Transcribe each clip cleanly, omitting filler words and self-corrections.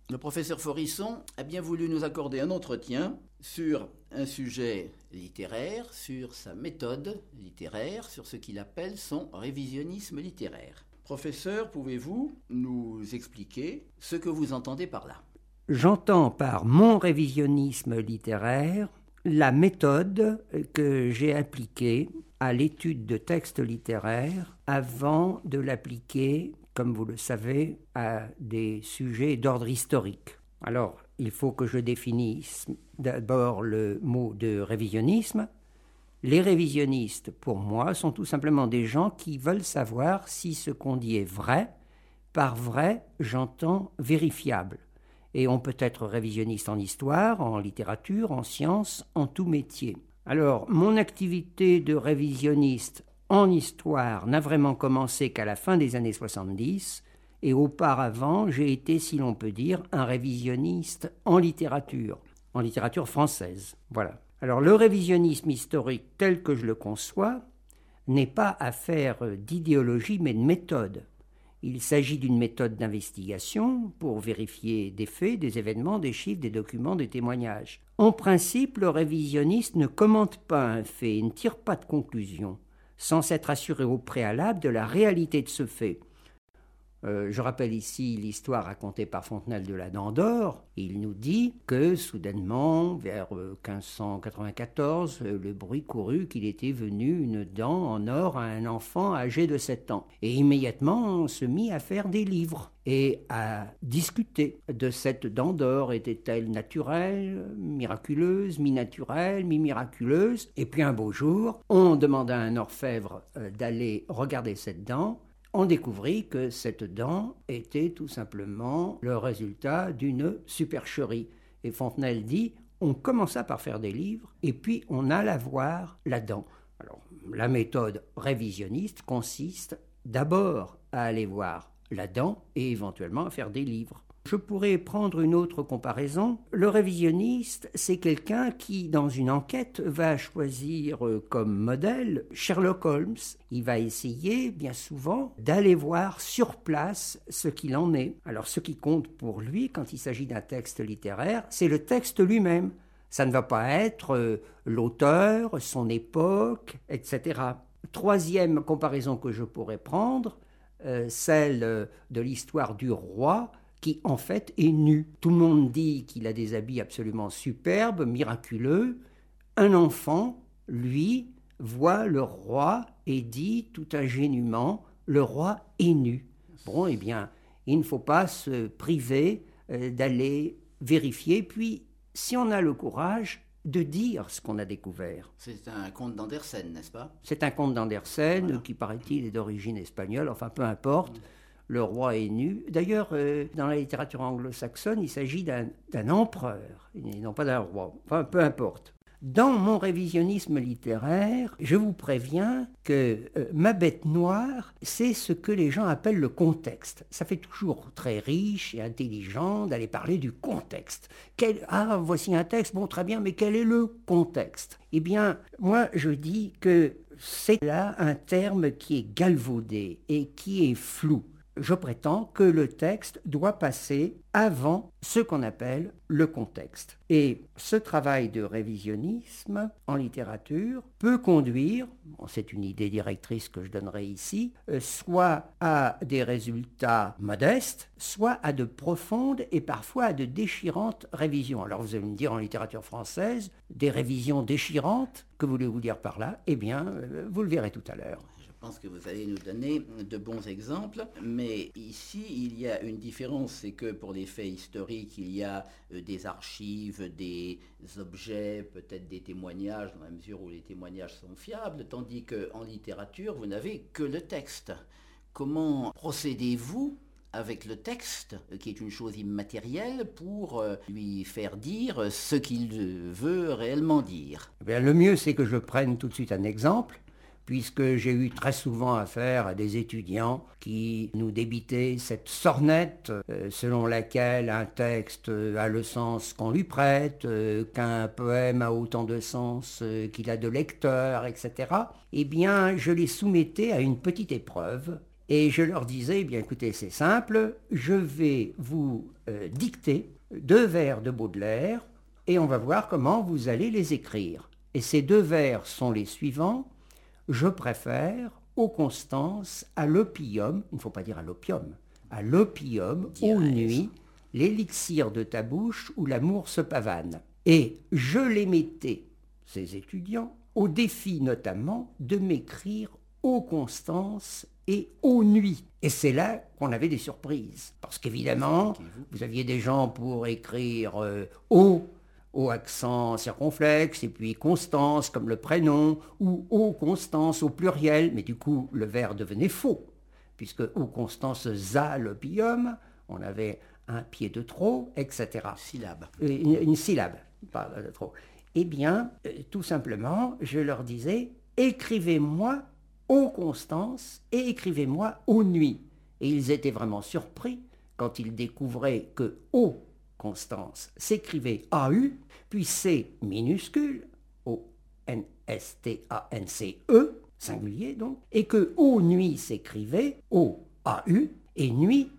Le professeur Forisson a bien voulu nous accorder un entretien sur un sujet littéraire, sur sa méthode littéraire, sur ce qu'il appelle son révisionnisme littéraire. Professeur, pouvez-vous nous expliquer ce que vous entendez par là ? J'entends par mon révisionnisme littéraire la méthode que j'ai appliquée à l'étude de textes littéraires avant de l'appliquer, comme vous le savez, à des sujets d'ordre historique. Alors, il faut que je définisse d'abord le mot de révisionnisme. Les révisionnistes, pour moi, sont tout simplement des gens qui veulent savoir si ce qu'on dit est vrai. Par vrai, j'entends vérifiable. Et on peut être révisionniste en histoire, en littérature, en sciences, en tout métier. Alors, mon activité de révisionniste en histoire n'a vraiment commencé qu'à la fin des années 70, et auparavant, j'ai été, si l'on peut dire, un révisionniste en littérature française. Voilà. Alors, le révisionnisme historique tel que je le conçois n'est pas affaire d'idéologie, mais de méthode. Il s'agit d'une méthode d'investigation pour vérifier des faits, des événements, des chiffres, des documents, des témoignages. En principe, le révisionniste ne commente pas un fait et ne tire pas de conclusion, sans s'être assuré au préalable de la réalité de ce fait. Je rappelle ici l'histoire racontée par Fontenelle de la dent d'or. Il nous dit que soudainement, vers 1594, le bruit courut qu'il était venu une dent en or à un enfant âgé de 7 ans. Et immédiatement, on se mit à faire des livres et à discuter de cette dent d'or. Était-elle naturelle, miraculeuse, mi-naturelle, mi-miraculeuse? Et puis un beau jour, on demanda à un orfèvre d'aller regarder cette dent. On découvrit que cette dent était tout simplement le résultat d'une supercherie. Et Fontenelle dit, on commença par faire des livres et puis on alla voir la dent. Alors, la méthode révisionniste consiste d'abord à aller voir la dent et éventuellement à faire des livres. Je pourrais prendre une autre comparaison. Le révisionniste, c'est quelqu'un qui, dans une enquête, va choisir comme modèle Sherlock Holmes. Il va essayer, bien souvent, d'aller voir sur place ce qu'il en est. Alors, ce qui compte pour lui, quand il s'agit d'un texte littéraire, c'est le texte lui-même. Ça ne va pas être l'auteur, son époque, etc. Troisième comparaison que je pourrais prendre, celle de l'histoire du roi, qui en fait est nu. Tout le monde dit qu'il a des habits absolument superbes, miraculeux. Un enfant, lui, voit le roi et dit tout ingénument, le roi est nu. Bon, eh bien, il ne faut pas se priver d'aller vérifier, puis si on a le courage de dire ce qu'on a découvert. C'est un conte d'Andersen, n'est-ce pas ? C'est un conte d'Andersen qui, paraît-il, est d'origine espagnole, enfin peu importe. Le roi est nu. D'ailleurs, dans la littérature anglo-saxonne, il s'agit d'un empereur, et non pas d'un roi. Enfin, peu importe. Dans mon révisionnisme littéraire, je vous préviens que ma bête noire, c'est ce que les gens appellent le contexte. Ça fait toujours très riche et intelligent d'aller parler du contexte. Voici un texte, bon, très bien, mais quel est le contexte ? Eh bien, moi, je dis que c'est là un terme qui est galvaudé et qui est flou. Je prétends que le texte doit passer avant ce qu'on appelle le contexte. Et ce travail de révisionnisme en littérature peut conduire, c'est une idée directrice que je donnerai ici, soit à des résultats modestes, soit à de profondes et parfois à de déchirantes révisions. Alors vous allez me dire en littérature française, des révisions déchirantes, que voulez-vous dire par là ? Eh bien, vous le verrez tout à l'heure. Je pense que vous allez nous donner de bons exemples, mais ici il y a une différence, c'est que pour les faits historiques il y a des archives, des objets, peut-être des témoignages dans la mesure où les témoignages sont fiables, tandis qu'en littérature vous n'avez que le texte. Comment procédez-vous avec le texte, qui est une chose immatérielle, pour lui faire dire ce qu'il veut réellement dire ? Eh bien, le mieux c'est que je prenne tout de suite un exemple, puisque j'ai eu très souvent affaire à des étudiants qui nous débitaient cette sornette selon laquelle un texte a le sens qu'on lui prête, qu'un poème a autant de sens qu'il a de lecteurs, etc. Eh bien, je les soumettais à une petite épreuve Et je leur disais, eh bien écoutez, c'est simple, je vais vous dicter 2 vers de Baudelaire et on va voir comment vous allez les écrire. Et ces 2 vers sont les suivants. Je préfère aux constances, à l'opium, il ne faut pas dire à l'opium, à l'opium, aux nuits, l'élixir de ta bouche où l'amour se pavane. Et je les mettais, ces étudiants, au défi notamment de m'écrire aux constances et aux nuits. Et c'est là qu'on avait des surprises. Parce qu'évidemment, vous aviez des gens pour écrire au accent circonflexe, et puis Constance comme le prénom, ou au Constance au pluriel, mais du coup le vers devenait faux, puisque au Constance za l'opium, on avait un pied de trop, etc. Syllabe. Une syllabe, pas de trop. Eh bien, tout simplement, je leur disais, écrivez-moi aux Constance et écrivez-moi aux nuits. Et ils étaient vraiment surpris quand ils découvraient que au Constance s'écrivait AU, puis C minuscule, O-N-S-T-A-N-C-E, singulier donc, et que aux nuits s'écrivait O-A-U, et nuit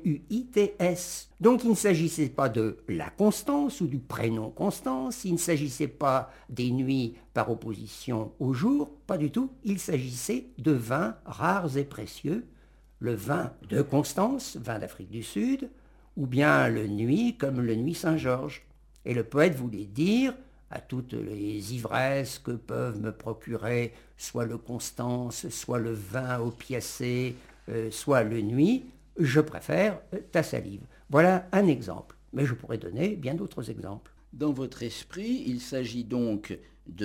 N-U-I-T-S. Donc il ne s'agissait pas de la Constance ou du prénom Constance, il ne s'agissait pas des nuits par opposition au jour, pas du tout, il s'agissait de vins rares et précieux, le vin de Constance, vin d'Afrique du Sud, ou bien le nuit comme le nuit Saint-Georges. Et le poète voulait dire à toutes les ivresses que peuvent me procurer soit le Constance, soit le vin opiacé, soit le nuit, je préfère ta salive. Voilà un exemple, mais je pourrais donner bien d'autres exemples. Dans votre esprit, il s'agit donc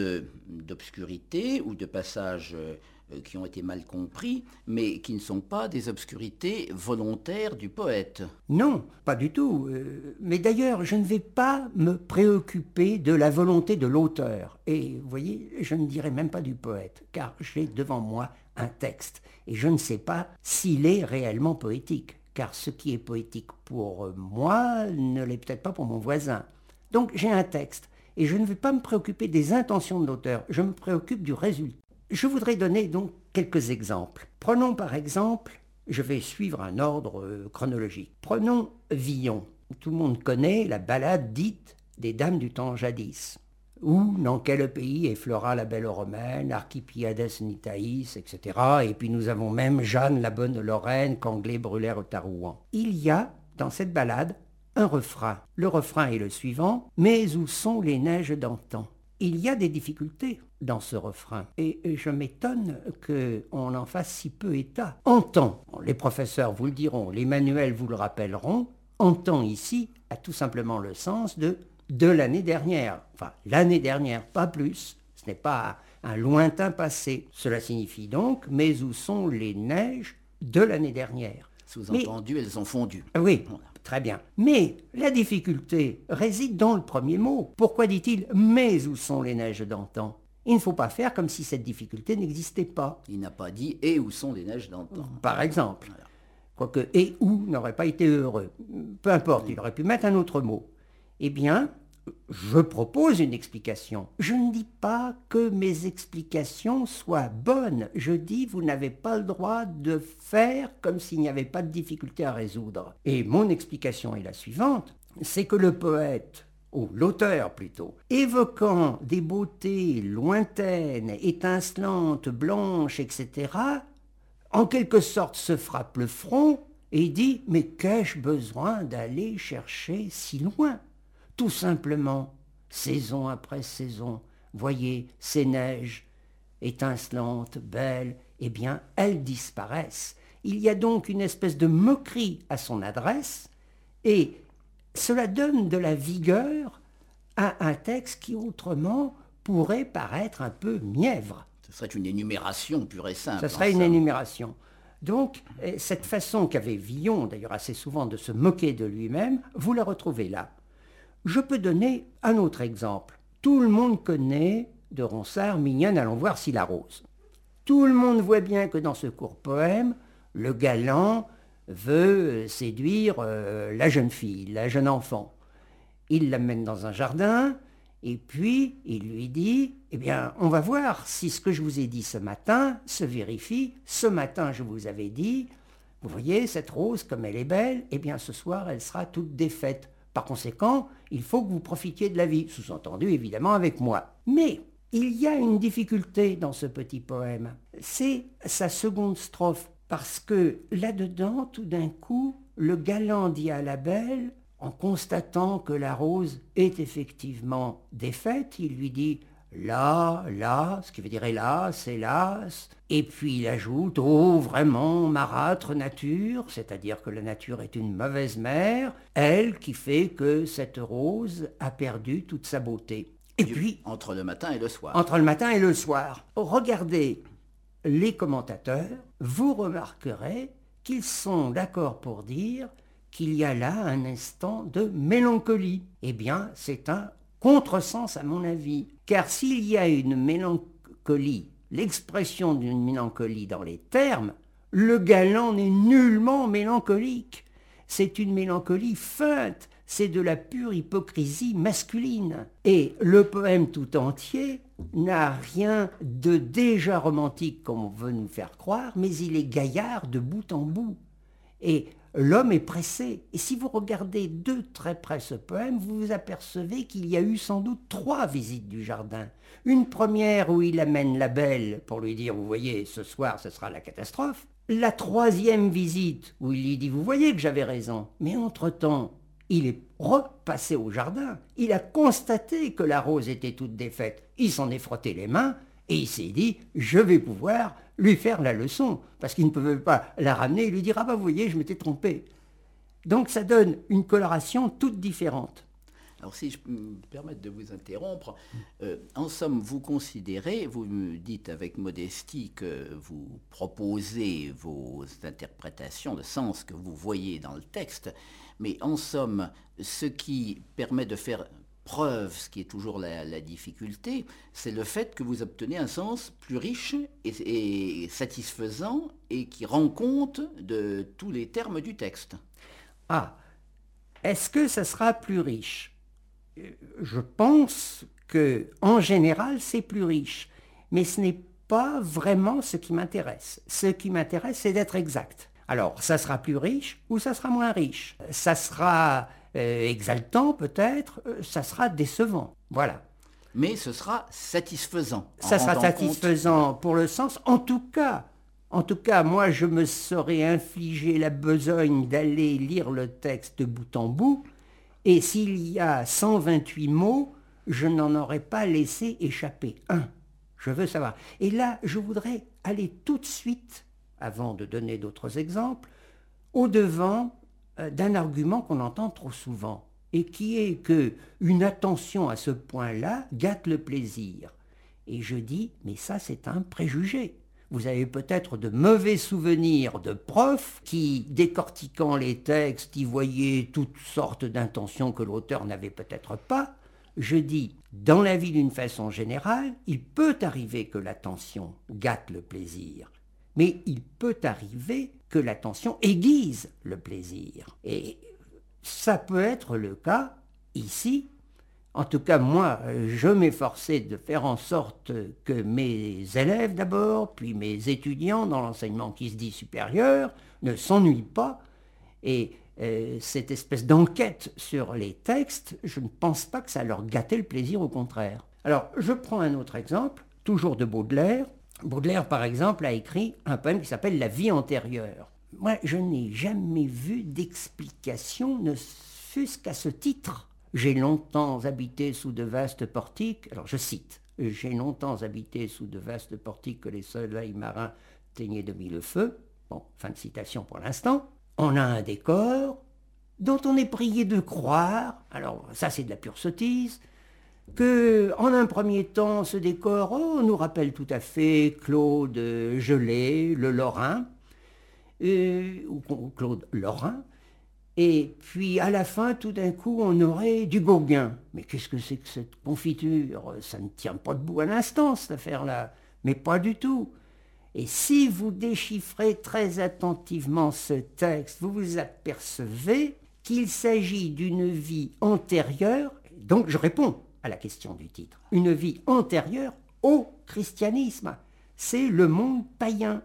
d'obscurités ou de passages qui ont été mal compris, mais qui ne sont pas des obscurités volontaires du poète. Non, pas du tout. Mais d'ailleurs, je ne vais pas me préoccuper de la volonté de l'auteur. Et vous voyez, je ne dirais même pas du poète, car j'ai devant moi un texte. Et je ne sais pas s'il est réellement poétique, car ce qui est poétique pour moi ne l'est peut-être pas pour mon voisin. Donc j'ai un texte, et je ne vais pas me préoccuper des intentions de l'auteur, je me préoccupe du résultat. Je voudrais donner donc quelques exemples. Prenons par exemple, je vais suivre un ordre chronologique. Prenons Villon. Tout le monde connaît la ballade dite des dames du temps jadis. Où, dans quel pays effleura la belle romaine, Archipiades Nitaïs, etc. Et puis nous avons même Jeanne la bonne Lorraine, qu'Anglais brûlèrent à Rouen. Il y a, dans cette ballade, un refrain. Le refrain est le suivant. « Mais où sont les neiges d'antan ?» Il y a des difficultés dans ce refrain, et je m'étonne qu'on en fasse si peu état. Antan, les professeurs vous le diront, les manuels vous le rappelleront, antan ici a tout simplement le sens de l'année dernière, enfin l'année dernière, pas plus, ce n'est pas un lointain passé. Cela signifie donc, mais où sont les neiges de l'année dernière? Sous-entendu, elles ont fondu. Oui. Voilà. Très bien. Mais la difficulté réside dans le premier mot. Pourquoi dit-il « mais où sont les neiges d'antan » ? Il ne faut pas faire comme si cette difficulté n'existait pas. Il n'a pas dit « et où sont les neiges d'antan » ? Par exemple. Voilà. Quoique « et où » n'aurait pas été heureux. Peu importe, il aurait pu mettre un autre mot. Eh bien, je propose une explication. Je ne dis pas que mes explications soient bonnes. Je dis vous n'avez pas le droit de faire comme s'il n'y avait pas de difficulté à résoudre. Et mon explication est la suivante, c'est que le poète, ou l'auteur plutôt, évoquant des beautés lointaines, étincelantes, blanches, etc., en quelque sorte se frappe le front et dit « mais qu'ai-je besoin d'aller chercher si loin ?» Tout simplement, saison après saison, voyez ces neiges étincelantes, belles, eh bien, elles disparaissent. Il y a donc une espèce de moquerie à son adresse, et cela donne de la vigueur à un texte qui autrement pourrait paraître un peu mièvre. Ce serait une énumération pure et simple. Ce serait une énumération. Donc, cette façon qu'avait Villon, d'ailleurs assez souvent, de se moquer de lui-même, vous la retrouvez là. Je peux donner un autre exemple. Tout le monde connaît de Ronsard, Mignonne, allons voir si la rose. Tout le monde voit bien que dans ce court poème, le galant veut séduire la jeune fille, la jeune enfant. Il l'amène dans un jardin, Et puis, il lui dit, eh bien, on va voir si ce que je vous ai dit ce matin se vérifie. Ce matin, je vous avais dit, vous voyez, cette rose, comme elle est belle, eh bien, ce soir, elle sera toute défaite. Par conséquent, il faut que vous profitiez de la vie, sous-entendu, évidemment, avec moi. Mais il y a une difficulté dans ce petit poème. C'est sa seconde strophe, parce que là-dedans, tout d'un coup, le galant dit à la belle, en constatant que la rose est effectivement défaite, il lui dit « là, là », ce qui veut dire « hélas, hélas », et puis il ajoute « oh, vraiment, marâtre nature », c'est-à-dire que la nature est une mauvaise mère, elle qui fait que cette rose a perdu toute sa beauté. Et puis, entre le matin et le soir. Entre le matin et le soir. Regardez les commentateurs, vous remarquerez qu'ils sont d'accord pour dire qu'il y a là un instant de mélancolie. Eh bien, c'est un contresens à mon avis. Car s'il y a une mélancolie, l'expression d'une mélancolie dans les termes, le galant n'est nullement mélancolique. C'est une mélancolie feinte, c'est de la pure hypocrisie masculine. Et le poème tout entier n'a rien de déjà romantique comme on veut nous faire croire, mais il est gaillard de bout en bout. Et l'homme est pressé. Et si vous regardez de très près ce poème, vous vous apercevez qu'il y a eu sans doute 3 visites du jardin. Une première où il amène la belle pour lui dire « vous voyez, ce soir, ce sera la catastrophe ». La 3e visite où il lui dit « vous voyez que j'avais raison ». Mais entre-temps, il est repassé au jardin. Il a constaté que la rose était toute défaite. Il s'en est frotté les mains et il s'est dit « je vais pouvoir lui faire la leçon ». Parce qu'il ne pouvait pas la ramener et lui dire « ah bah vous voyez, je m'étais trompé ». Donc ça donne une coloration toute différente. Alors si je peux me permettre de vous interrompre, en somme, vous considérez, vous me dites avec modestie que vous proposez vos interprétations, le sens que vous voyez dans le texte, mais en somme, ce qui permet de faire preuve, ce qui est toujours la difficulté, c'est le fait que vous obtenez un sens plus riche et satisfaisant et qui rend compte de tous les termes du texte. Ah, est-ce que ça sera plus riche ? Je pense que, en général, c'est plus riche, mais ce n'est pas vraiment ce qui m'intéresse. Ce qui m'intéresse, c'est d'être exact. Alors, ça sera plus riche ou ça sera moins riche. Ça sera exaltant peut-être, ça sera décevant. Voilà. Mais ce sera satisfaisant. Ça sera satisfaisant pour le sens, en tout cas, moi, je me serais infligé la besogne d'aller lire le texte de bout en bout, et s'il y a 128 mots, je n'en aurais pas laissé échapper un. Je veux savoir. Et là, je voudrais aller tout de suite, avant de donner d'autres exemples, au-devant d'un argument qu'on entend trop souvent, et qui est que une attention à ce point-là gâte le plaisir. Et je dis, mais ça c'est un préjugé. Vous avez peut-être de mauvais souvenirs de profs qui, décortiquant les textes, y voyaient toutes sortes d'intentions que l'auteur n'avait peut-être pas. Je dis, dans la vie d'une façon générale, il peut arriver que l'attention gâte le plaisir, mais il peut arriver que l'attention aiguise le plaisir. Et ça peut être le cas ici. En tout cas, moi, je m'efforçais de faire en sorte que mes élèves d'abord, puis mes étudiants dans l'enseignement qui se dit supérieur, ne s'ennuient pas. Et cette espèce d'enquête sur les textes, je ne pense pas que ça leur gâtait le plaisir, au contraire. Alors, je prends un autre exemple, toujours de Baudelaire. Baudelaire, par exemple, a écrit un poème qui s'appelle « La vie antérieure ». Moi, je n'ai jamais vu d'explication, ne fût-ce qu'à ce titre. J'ai longtemps habité sous de vastes portiques, alors je cite, « J'ai longtemps habité sous de vastes portiques que les soleils marins teignaient de mille feux ». Bon, fin de citation pour l'instant. On a un décor dont on est prié de croire, alors ça c'est de la pure sottise, que en un premier temps ce décor nous rappelle tout à fait Claude Gelée, le Lorrain, ou Claude Lorrain. Et puis à la fin, tout d'un coup, on aurait du Gauguin. Mais qu'est-ce que c'est que cette confiture? Ça ne tient pas debout à l'instant, cette affaire-là. Mais pas du tout. Et si vous déchiffrez très attentivement ce texte, vous vous apercevez qu'il s'agit d'une vie antérieure. Donc je réponds, à la question du titre, une vie antérieure au christianisme. C'est le monde païen.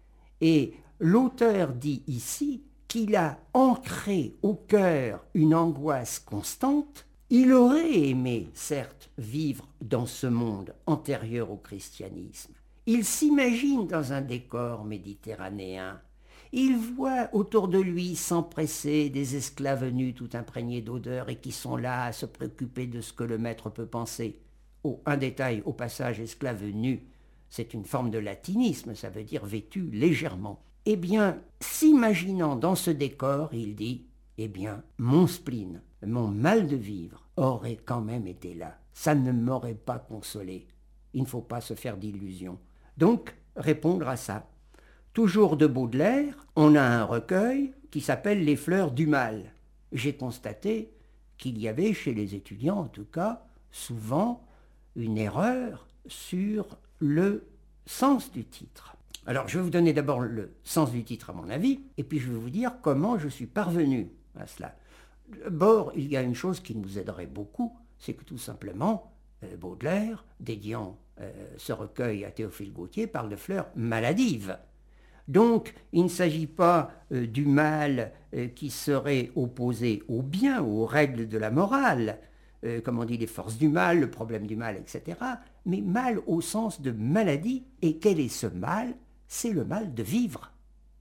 Et l'auteur dit ici qu'il a ancré au cœur une angoisse constante. Il aurait aimé, certes, vivre dans ce monde antérieur au christianisme. Il s'imagine dans un décor méditerranéen. Il voit autour de lui s'empresser des esclaves nus tout imprégnés d'odeur et qui sont là à se préoccuper de ce que le maître peut penser. Oh, un détail, au passage, esclave nu, c'est une forme de latinisme, ça veut dire vêtu légèrement. Eh bien, s'imaginant dans ce décor, il dit, eh bien, mon spleen, mon mal de vivre aurait quand même été là. Ça ne m'aurait pas consolé. Il ne faut pas se faire d'illusions. Donc, répondre à ça. Toujours de Baudelaire, on a un recueil qui s'appelle « Les fleurs du mal ». J'ai constaté qu'il y avait chez les étudiants, en tout cas, souvent une erreur sur le sens du titre. Alors, je vais vous donner d'abord le sens du titre à mon avis, et puis je vais vous dire comment je suis parvenu à cela. D'abord, il y a une chose qui nous aiderait beaucoup, c'est que tout simplement, Baudelaire, dédiant ce recueil à Théophile Gautier, parle de fleurs maladives. Donc, il ne s'agit pas du mal qui serait opposé au bien, aux règles de la morale, comme on dit, les forces du mal, le problème du mal, etc., mais mal au sens de maladie. Et quel est ce mal? C'est le mal de vivre.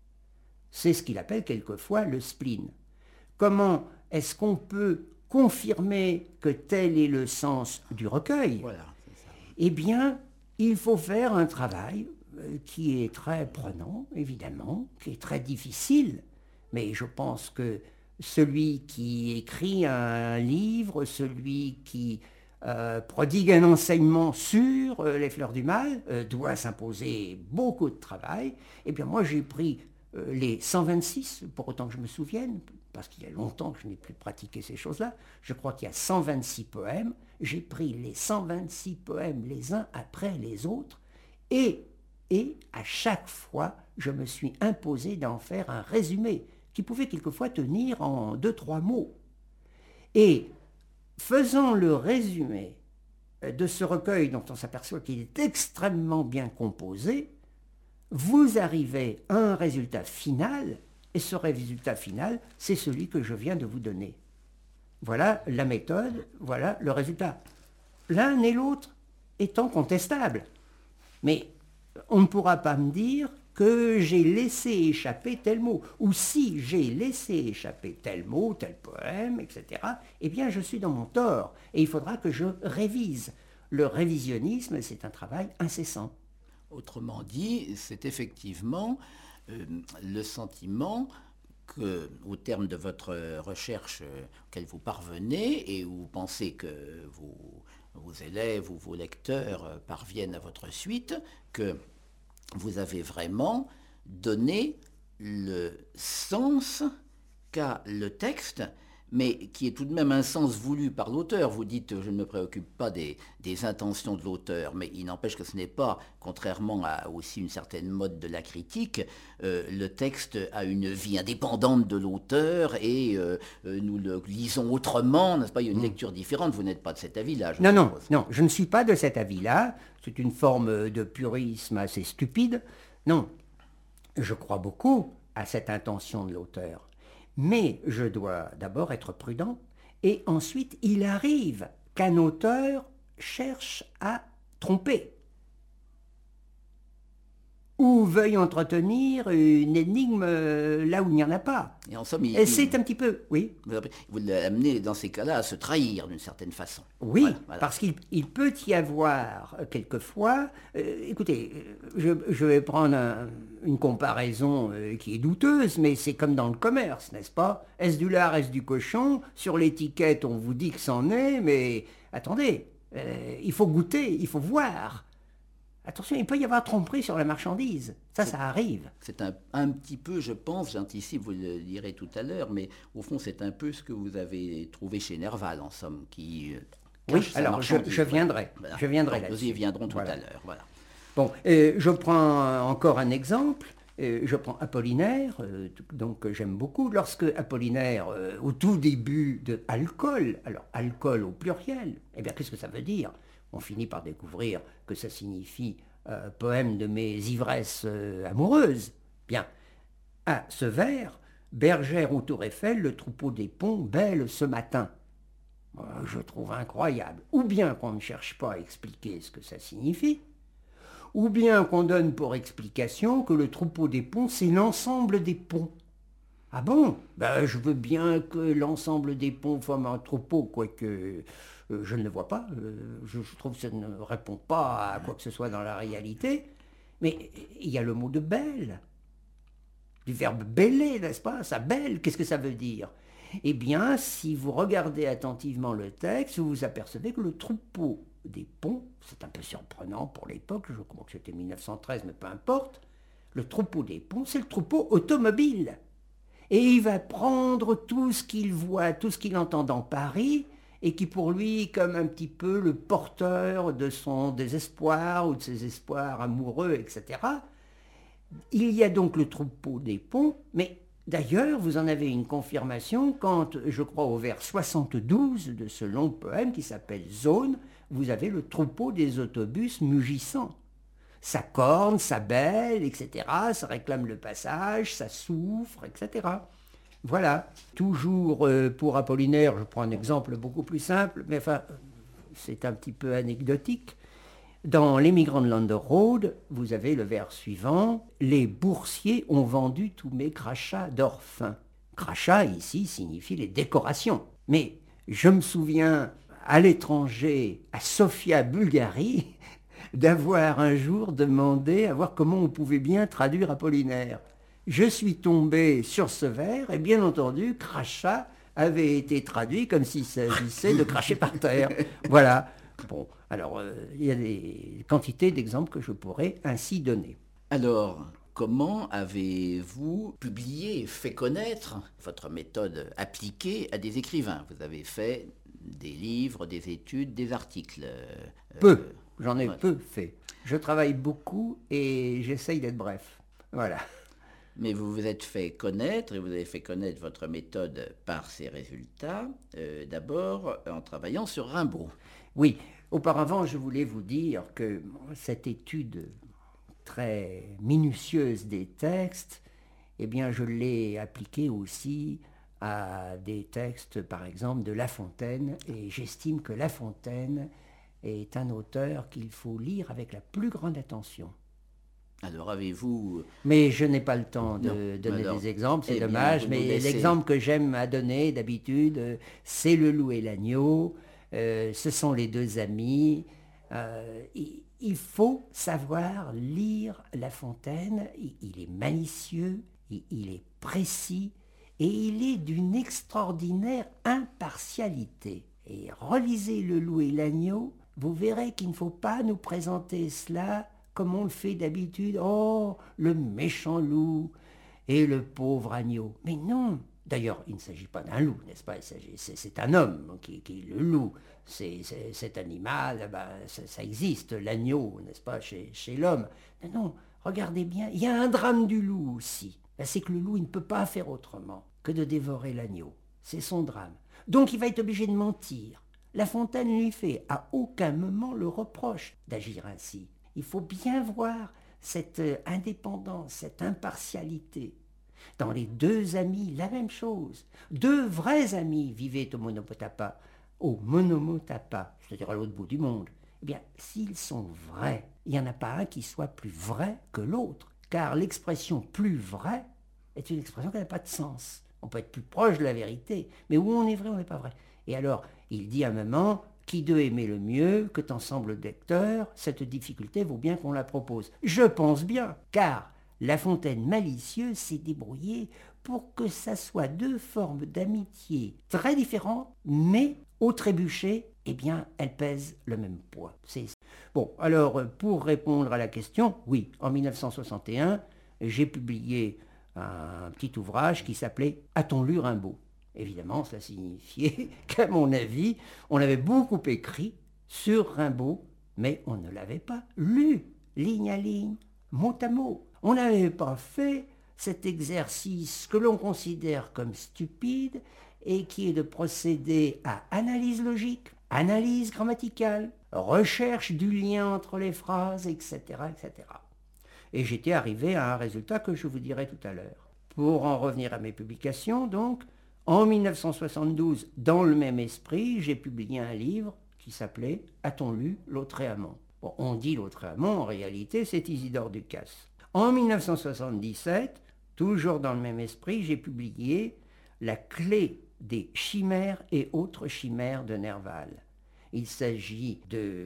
C'est ce qu'il appelle quelquefois le spleen. Comment est-ce qu'on peut confirmer que tel est le sens du recueil? Voilà, c'est ça. Eh bien, il faut faire un travail qui est très prenant, évidemment, qui est très difficile, mais je pense que celui qui écrit un livre, celui qui prodigue un enseignement sur les fleurs du mal, doit s'imposer beaucoup de travail. Eh bien, moi, j'ai pris les 126, pour autant que je me souvienne, parce qu'il y a longtemps que je n'ai plus pratiqué ces choses-là, je crois qu'il y a 126 poèmes, j'ai pris les 126 poèmes les uns après les autres, et à chaque fois, je me suis imposé d'en faire un résumé, qui pouvait quelquefois tenir en 2-3 mots. Et faisant le résumé de ce recueil dont on s'aperçoit qu'il est extrêmement bien composé, vous arrivez à un résultat final, et ce résultat final, c'est celui que je viens de vous donner. Voilà la méthode, voilà le résultat. L'un et l'autre étant contestables. Mais on ne pourra pas me dire que j'ai laissé échapper tel mot, ou si j'ai laissé échapper tel mot, tel poème, etc., eh bien je suis dans mon tort, et il faudra que je révise. Le révisionnisme, c'est un travail incessant. Autrement dit, c'est effectivement le sentiment qu'au terme de votre recherche auquel vous parvenez et où vous pensez que vos élèves ou vos lecteurs parviennent à votre suite, que vous avez vraiment donné le sens qu'a le texte, mais qui est tout de même un sens voulu par l'auteur. Vous dites, je ne me préoccupe pas des intentions de l'auteur, mais il n'empêche que ce n'est pas, contrairement à aussi une certaine mode de la critique, le texte a une vie indépendante de l'auteur et nous le lisons autrement, n'est-ce pas? Il y a une lecture différente, vous n'êtes pas de cet avis-là. Non, je ne suis pas de cet avis-là, c'est une forme de purisme assez stupide. Non, je crois beaucoup à cette intention de l'auteur. Mais je dois d'abord être prudent, et ensuite il arrive qu'un auteur cherche à tromper, ou veuille entretenir une énigme là où il n'y en a pas. Et en somme, c'est un petit peu, oui. Vous l'amenez dans ces cas-là à se trahir d'une certaine façon. Oui, voilà. Parce qu'il peut y avoir quelquefois, écoutez, je vais prendre une comparaison qui est douteuse, mais c'est comme dans le commerce, n'est-ce pas? Est-ce du lard, est-ce du cochon? Sur l'étiquette, on vous dit que c'en est, mais attendez, il faut goûter, il faut voir. Attention, il peut y avoir tromperie sur la marchandise. Ça arrive. C'est un petit peu, je pense, j'anticipe, vous le direz tout à l'heure, mais au fond, c'est un peu ce que vous avez trouvé chez Nerval, en somme, qui... oui, alors je viendrai. Voilà. Je viendrai là-dessus. Nous y viendrons tout à l'heure. Voilà. Bon, je prends encore un exemple. Je prends Apollinaire, donc que j'aime beaucoup. Lorsque Apollinaire, au tout début de Alcool, alors alcool au pluriel, eh bien qu'est-ce que ça veut dire? On finit par découvrir que ça signifie poème de mes ivresses amoureuses. Bien, à ce vers, bergère au Tour Eiffel, le troupeau des ponts, belle ce matin. Je trouve incroyable. Ou bien qu'on ne cherche pas à expliquer ce que ça signifie, ou bien qu'on donne pour explication que le troupeau des ponts, c'est l'ensemble des ponts. Ah bon? Ben, je veux bien que l'ensemble des ponts forme un troupeau, quoique je ne le vois pas. Je trouve que ça ne répond pas à quoi que ce soit dans la réalité. Mais il y a le mot de belle, du verbe bêler, n'est-ce pas? Ça bêle, qu'est-ce que ça veut dire? Eh bien, si vous regardez attentivement le texte, vous vous apercevez que le troupeau des ponts, c'est un peu surprenant pour l'époque, je crois que c'était 1913, mais peu importe, le troupeau des ponts, c'est le troupeau automobile. Et il va prendre tout ce qu'il voit, tout ce qu'il entend dans Paris, et qui pour lui, comme un petit peu le porteur de son désespoir ou de ses espoirs amoureux, etc. Il y a donc le troupeau des ponts, mais d'ailleurs, vous en avez une confirmation quand, je crois, au vers 72 de ce long poème qui s'appelle Zone, vous avez le troupeau des autobus mugissant. Ça corne, ça bêle, etc. Ça réclame le passage, ça souffre, etc. Voilà. Toujours pour Apollinaire, je prends un exemple beaucoup plus simple, mais enfin, c'est un petit peu anecdotique. Dans L'émigrant de Lander Road, vous avez le vers suivant « Les boursiers ont vendu tous mes crachats d'or fin ». Crachats, ici, signifie les décorations. Mais je me souviens, à l'étranger, à Sofia, Bulgarie, d'avoir un jour demandé à voir comment on pouvait bien traduire Apollinaire. Je suis tombé sur ce vers, et bien entendu, crachat avait été traduit comme s'il s'agissait de cracher par terre. Voilà. Bon, alors, il y a des quantités d'exemples que je pourrais ainsi donner. Alors, comment avez-vous publié, fait connaître votre méthode appliquée à des écrivains? Vous avez fait des livres, des études, des articles. Peu, j'en ai peu fait. Je travaille beaucoup et j'essaye d'être bref. Voilà. Mais vous vous êtes fait connaître et vous avez fait connaître votre méthode par ses résultats, d'abord en travaillant sur Rimbaud. Oui, auparavant, je voulais vous dire que cette étude très minutieuse des textes, eh bien, je l'ai appliquée aussi à des textes, par exemple, de La Fontaine, et j'estime que La Fontaine est un auteur qu'il faut lire avec la plus grande attention. Alors avez-vous... Mais je n'ai pas le temps de donner des exemples, c'est dommage, mais l'exemple que j'aime à donner d'habitude, c'est Le Loup et l'Agneau, ce sont les deux amis. Il faut savoir lire La Fontaine, il est malicieux, il est précis, et il est d'une extraordinaire impartialité. Et relisez Le Loup et l'Agneau, vous verrez qu'il ne faut pas nous présenter cela comme on le fait d'habitude. Oh, le méchant loup et le pauvre agneau. Mais non. D'ailleurs, il ne s'agit pas d'un loup, n'est-ce pas? C'est un homme qui est le loup. Cet animal, ben, ça existe, l'agneau, n'est-ce pas, chez l'homme. Mais non, regardez bien, il y a un drame du loup aussi. Ben, c'est que le loup, il ne peut pas faire autrement que de dévorer l'agneau. C'est son drame. Donc il va être obligé de mentir. La Fontaine lui fait à aucun moment le reproche d'agir ainsi. Il faut bien voir cette indépendance, cette impartialité. Dans Les Deux Amis, la même chose. Deux vrais amis vivaient au Monomotapa, c'est-à-dire à l'autre bout du monde. Eh bien, s'ils sont vrais, il n'y en a pas un qui soit plus vrai que l'autre, car l'expression « plus vrai » est une expression qui n'a pas de sens. On peut être plus proche de la vérité, mais où on est vrai, on n'est pas vrai. Et alors, il dit à un moment... Qui d'eux aimait le mieux, que t'ensemble d'acteurs, cette difficulté vaut bien qu'on la propose. Je pense bien, car La Fontaine malicieuse s'est débrouillée pour que ça soit deux formes d'amitié très différentes, mais au trébuchet, eh bien, elles pèsent le même poids. Bon, alors, pour répondre à la question, oui, en 1961, j'ai publié un petit ouvrage qui s'appelait « A-t-on lu Rimbaud ?» Évidemment, cela signifiait qu'à mon avis, on avait beaucoup écrit sur Rimbaud, mais on ne l'avait pas lu, ligne à ligne, mot à mot. On n'avait pas fait cet exercice que l'on considère comme stupide et qui est de procéder à analyse logique, analyse grammaticale, recherche du lien entre les phrases, etc., etc. Et j'étais arrivé à un résultat que je vous dirai tout à l'heure. Pour en revenir à mes publications, donc, en 1972, dans le même esprit, j'ai publié un livre qui s'appelait « A-t-on lu Lautréamont ?» Bon, on dit Lautréamont, en réalité, c'est Isidore Ducasse. En 1977, toujours dans le même esprit, j'ai publié « La clé des chimères et autres chimères de Nerval ». Il s'agit de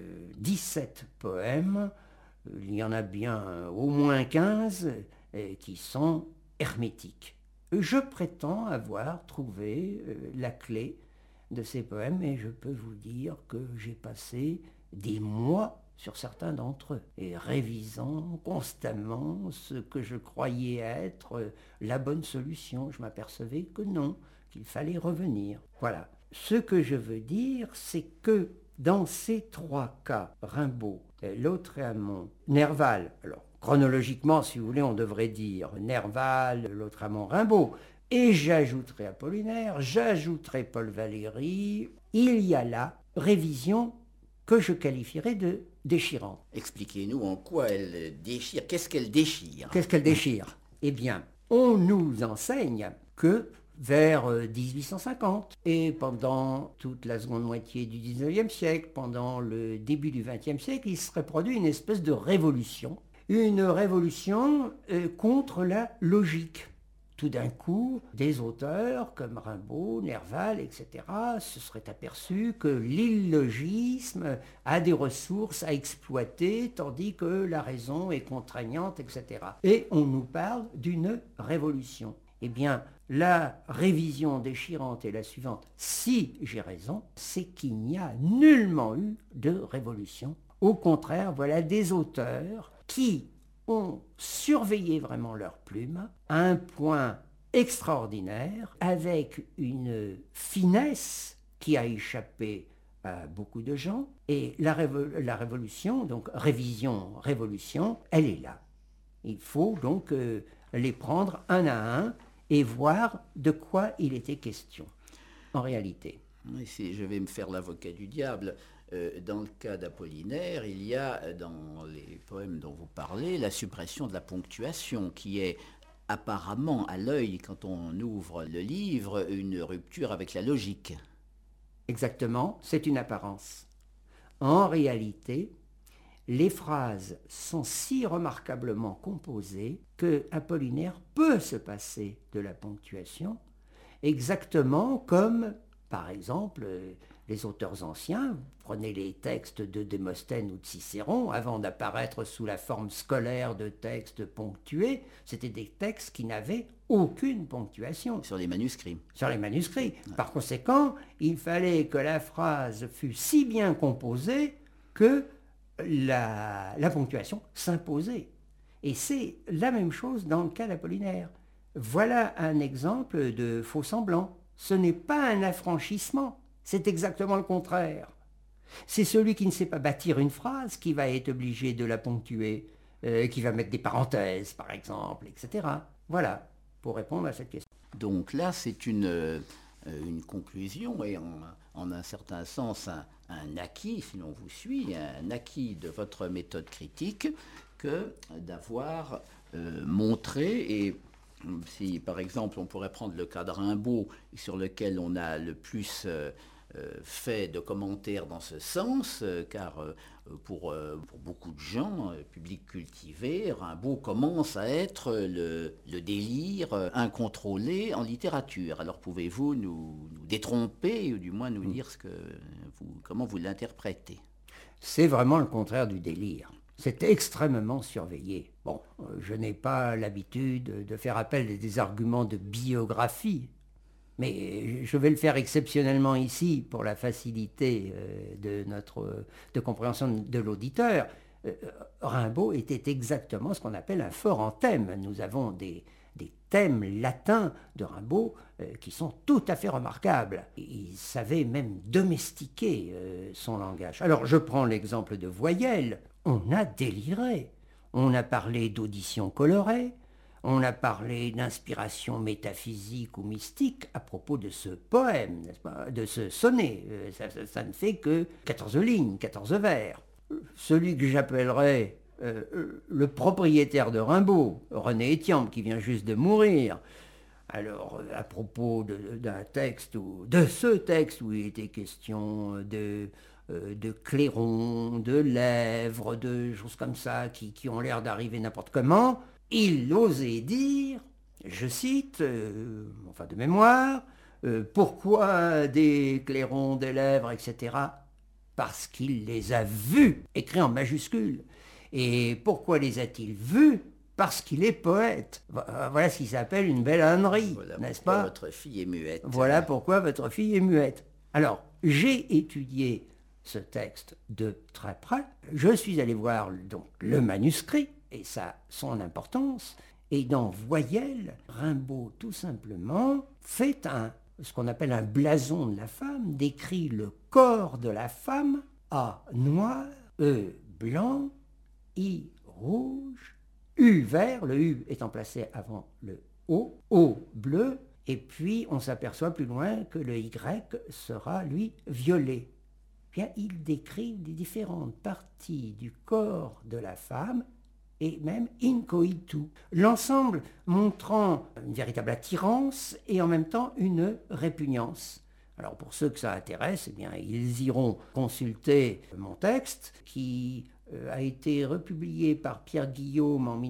17 poèmes, il y en a bien au moins 15 qui sont hermétiques. Je prétends avoir trouvé la clé de ces poèmes et je peux vous dire que j'ai passé des mois sur certains d'entre eux et révisant constamment ce que je croyais être la bonne solution. Je m'apercevais que non, qu'il fallait revenir. Voilà. Ce que je veux dire, c'est que dans ces trois cas, Rimbaud, Lautréamont, Nerval, alors chronologiquement, si vous voulez, on devrait dire Nerval, Lautréamont, Rimbaud, et j'ajouterai Apollinaire, j'ajouterai Paul Valéry, il y a là révision que je qualifierais de déchirante. Expliquez-nous en quoi elle déchire, qu'est-ce qu'elle déchire? Qu'est-ce qu'elle déchire? Eh bien, on nous enseigne que vers 1850 et pendant toute la seconde moitié du 19e siècle, pendant le début du 20e siècle, il serait produit une espèce de révolution. Une révolution contre la logique. Tout d'un coup, des auteurs comme Rimbaud, Nerval, etc. se seraient aperçus que l'illogisme a des ressources à exploiter, tandis que la raison est contraignante, etc. Et on nous parle d'une révolution. Eh bien, la révision déchirante est la suivante. Si j'ai raison, c'est qu'il n'y a nullement eu de révolution. Au contraire, voilà des auteurs qui ont surveillé vraiment leur plume à un point extraordinaire, avec une finesse qui a échappé à beaucoup de gens. Et la révolution, donc révision, elle est là. Il faut donc les prendre un à un et voir de quoi il était question, en réalité. Si je vais me faire l'avocat du diable, dans le cas d'Apollinaire, il y a dans les poèmes dont vous parlez la suppression de la ponctuation qui est apparemment à l'œil, quand on ouvre le livre, une rupture avec la logique. Exactement, c'est une apparence. En réalité, les phrases sont si remarquablement composées que Apollinaire peut se passer de la ponctuation, exactement comme, par exemple, les auteurs anciens. Prenez les textes de Démosthène ou de Cicéron, avant d'apparaître sous la forme scolaire de textes ponctués, c'était des textes qui n'avaient aucune ponctuation. Sur les manuscrits. Sur les manuscrits. Par conséquent, il fallait que la phrase fût si bien composée que la ponctuation s'imposait. Et c'est la même chose dans le cas d'Apollinaire. Voilà un exemple de faux semblant. Ce n'est pas un affranchissement, c'est exactement le contraire. C'est celui qui ne sait pas bâtir une phrase qui va être obligé de la ponctuer, qui va mettre des parenthèses, par exemple, etc. Voilà, pour répondre à cette question. Donc là, c'est une conclusion et en un certain sens un acquis, si l'on vous suit, un acquis de votre méthode critique que d'avoir montré, et si par exemple on pourrait prendre le cas de Rimbaud sur lequel on a le plus fait de commentaires dans ce sens, car pour beaucoup de gens, public cultivé, Rimbaud commence à être le délire incontrôlé en littérature. Alors pouvez-vous nous détromper, ou du moins nous dire comment vous l'interprétez? C'est vraiment le contraire du délire. C'est extrêmement surveillé. Bon, je n'ai pas l'habitude de faire appel à des arguments de biographie, mais je vais le faire exceptionnellement ici pour la facilité de compréhension de l'auditeur. Rimbaud était exactement ce qu'on appelle un fort en thème. Nous avons des thèmes latins de Rimbaud qui sont tout à fait remarquables. Il savait même domestiquer son langage. Alors je prends l'exemple de Voyelle. On a déliré. on a parlé d'audition colorée, on a parlé d'inspiration métaphysique ou mystique à propos de ce poème, n'est-ce pas, de ce sonnet. Ça ne fait que 14 lignes, 14 vers. Celui que j'appellerais le propriétaire de Rimbaud, René Etienne, qui vient juste de mourir. Alors, à propos d'un texte, de ce texte où il était question de clairons, de lèvres, de choses comme ça qui ont l'air d'arriver n'importe comment, il osait dire, je cite, enfin de mémoire, pourquoi des clairons, des lèvres, etc. Parce qu'il les a vus, écrits en majuscules. Et pourquoi les a-t-il vus? Parce qu'il est poète. Voilà ce qui s'appelle une belle ânerie, voilà, n'est-ce pas? Votre fille est muette. Voilà pourquoi votre fille est muette. Alors, j'ai étudié ce texte de très près. Je suis allé voir donc le manuscrit, et ça a son importance. Et dans Voyelles, Rimbaud, tout simplement, fait ce qu'on appelle un blason de la femme, décrit le corps de la femme, A noir, E blanc, I rouge, U vert, le U étant placé avant le O bleu, et puis on s'aperçoit plus loin que le Y sera, lui, violet. Bien, il décrit les différentes parties du corps de la femme, et même incoitu. L'ensemble montrant une véritable attirance et en même temps une répugnance. Alors pour ceux que ça intéresse, eh bien, ils iront consulter mon texte qui a été republié par Pierre Guillaume en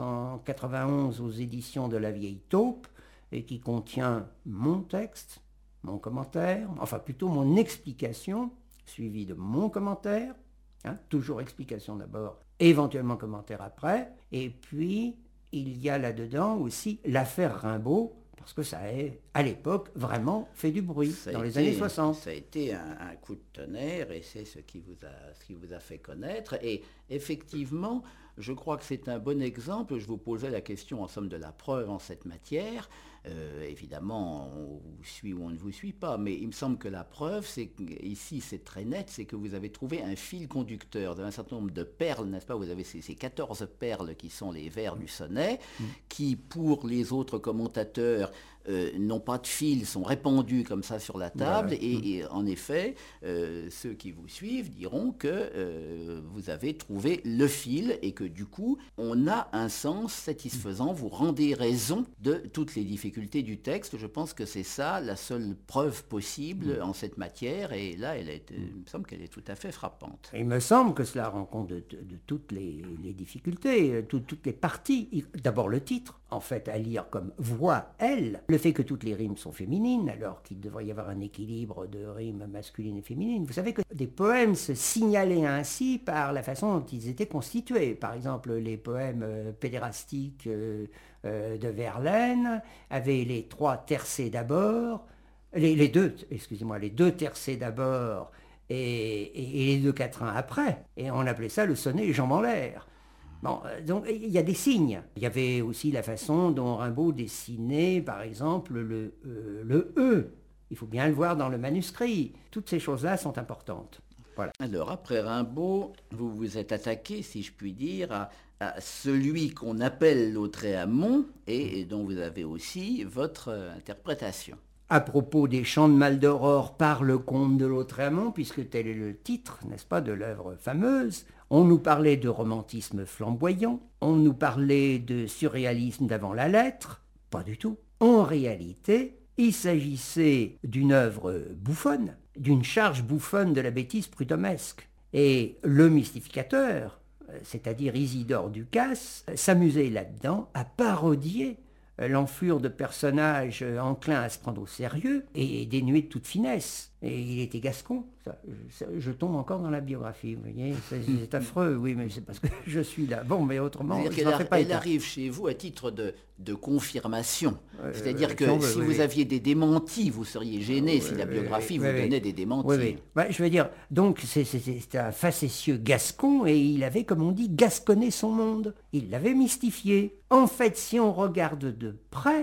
1991 aux éditions de La Vieille Taupe et qui contient mon texte, mon commentaire, enfin plutôt mon explication, suivie de mon commentaire, toujours explication d'abord, éventuellement commentaire après, et puis il y a là-dedans aussi l'affaire Rimbaud, parce que ça a, à l'époque, vraiment fait du bruit, dans les années 60. Ça a été un coup de tonnerre, et c'est ce qui vous a fait connaître. Et effectivement, je crois que c'est un bon exemple. Je vous posais la question, en somme, de la preuve en cette matière. Évidemment, on vous suit ou on ne vous suit pas, mais il me semble que la preuve, c'est ici c'est très net, c'est que vous avez trouvé un fil conducteur. Vous avez un certain nombre de perles, n'est-ce pas? Vous avez ces 14 perles qui sont les vers du sonnet, qui, pour les autres commentateurs, n'ont pas de fil, sont répandus comme ça sur la table, et en effet, ceux qui vous suivent diront que vous avez trouvé le fil, et que du coup, on a un sens satisfaisant, vous rendez raison de toutes les difficultés du texte. Je pense que c'est ça la seule preuve possible en cette matière, et là, il me semble qu'elle est tout à fait frappante. Il me semble que cela rend compte de toutes les difficultés, toutes les parties. D'abord le titre, en fait, à lire comme voix, elle. Le fait que toutes les rimes sont féminines, alors qu'il devrait y avoir un équilibre de rimes masculines et féminines. Vous savez que des poèmes se signalaient ainsi par la façon dont ils étaient constitués. Par exemple, les poèmes pédérastiques de Verlaine avaient les 3 tercets d'abord, les deux tercets d'abord et les 2 quatrains après. Et on appelait ça le sonnet Jambes en l'air. Bon, donc il y a des signes. Il y avait aussi la façon dont Rimbaud dessinait, par exemple, le E. Il faut bien le voir dans le manuscrit. Toutes ces choses-là sont importantes. Voilà. Alors, après Rimbaud, vous vous êtes attaqué, si je puis dire, à celui qu'on appelle Lautréamont et dont vous avez aussi votre interprétation. À propos des chants de Maldoror par le comte de Lautréamont, puisque tel est le titre, n'est-ce pas, de l'œuvre fameuse, on nous parlait de romantisme flamboyant, on nous parlait de surréalisme d'avant la lettre, pas du tout. En réalité, il s'agissait d'une œuvre bouffonne, d'une charge bouffonne de la bêtise prudhommesque. Et le mystificateur, c'est-à-dire Isidore Ducasse, s'amusait là-dedans à parodier l'enflure de personnages enclins à se prendre au sérieux et dénués de toute finesse. Et il était gascon. Je tombe encore dans la biographie, vous voyez, c'est affreux, oui, mais c'est parce que je suis là. Bon, mais autrement, elle arrive chez vous à titre de confirmation. C'est-à-dire que si vous aviez des démentis, vous seriez gêné si la biographie vous donnait des démentis. Oui. Ouais, je veux dire, donc c'est un facétieux gascon et il avait, comme on dit, gasconné son monde. Il l'avait mystifié. En fait, si on regarde de près,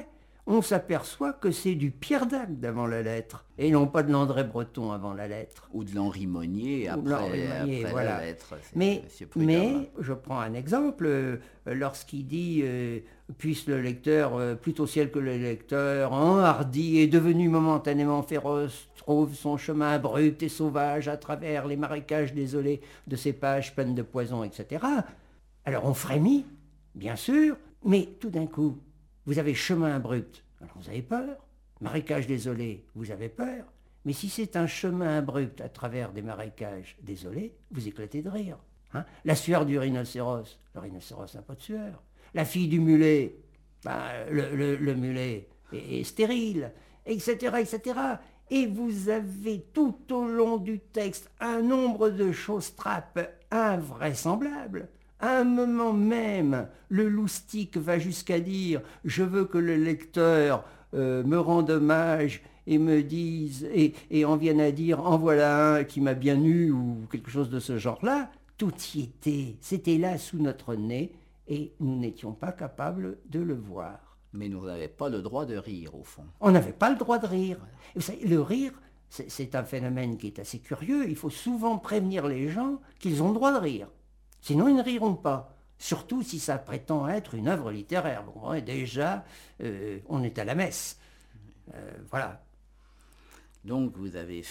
on s'aperçoit que c'est du Pierre Dac avant la lettre, et non pas de l'André Breton avant la lettre. Ou de l'Henri Monnier après voilà. la lettre. Mais je prends un exemple, lorsqu'il dit puisse le lecteur, plutôt ciel que le lecteur, enhardi et devenu momentanément féroce, trouve son chemin abrupt et sauvage à travers les marécages désolés de ces pages pleines de poison, etc. Alors on frémit, bien sûr, mais tout d'un coup, vous avez chemin abrupt, alors vous avez peur. Marécage désolé, vous avez peur. Mais si c'est un chemin abrupt à travers des marécages désolés, vous éclatez de rire. Hein, la sueur du rhinocéros, le rhinocéros n'a pas de sueur. La fille du mulet, le mulet est stérile, etc., etc. Et vous avez tout au long du texte un nombre de choses trappes invraisemblables. À un moment même, le loustic va jusqu'à dire « Je veux que le lecteur me rende hommage et me dise et en vienne à dire « En voilà un qui m'a bien eu » ou quelque chose de ce genre-là. Tout y était. C'était là sous notre nez et nous n'étions pas capables de le voir. Mais nous n'avions pas le droit de rire, au fond. On n'avait pas le droit de rire. Vous savez, le rire, c'est un phénomène qui est assez curieux. Il faut souvent prévenir les gens qu'ils ont le droit de rire. Sinon, ils ne riront pas. Surtout si ça prétend être une œuvre littéraire. Bon, ouais, déjà, on est à la messe. Voilà. Donc, vous avez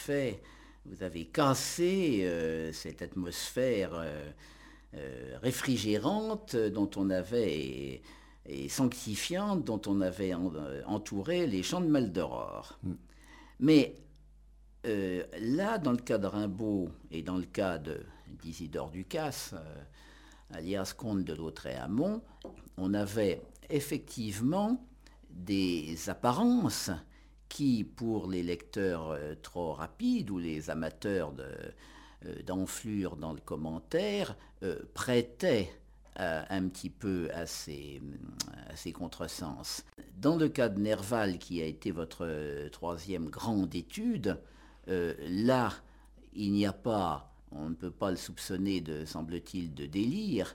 cassé cette atmosphère réfrigérante dont on avait et sanctifiante dont on avait entouré les champs de Maldoror. Mais là, dans le cas de Rimbaud et dans le cas d'Isidore Ducasse, alias comte de Lautréamont, on avait effectivement des apparences qui, pour les lecteurs trop rapides ou les amateurs d'enflure dans le commentaire, prêtaient un petit peu à ces contresens. Dans le cas de Nerval, qui a été votre troisième grande étude, là, il n'y a pas, on ne peut pas le soupçonner, semble-t-il, de délire,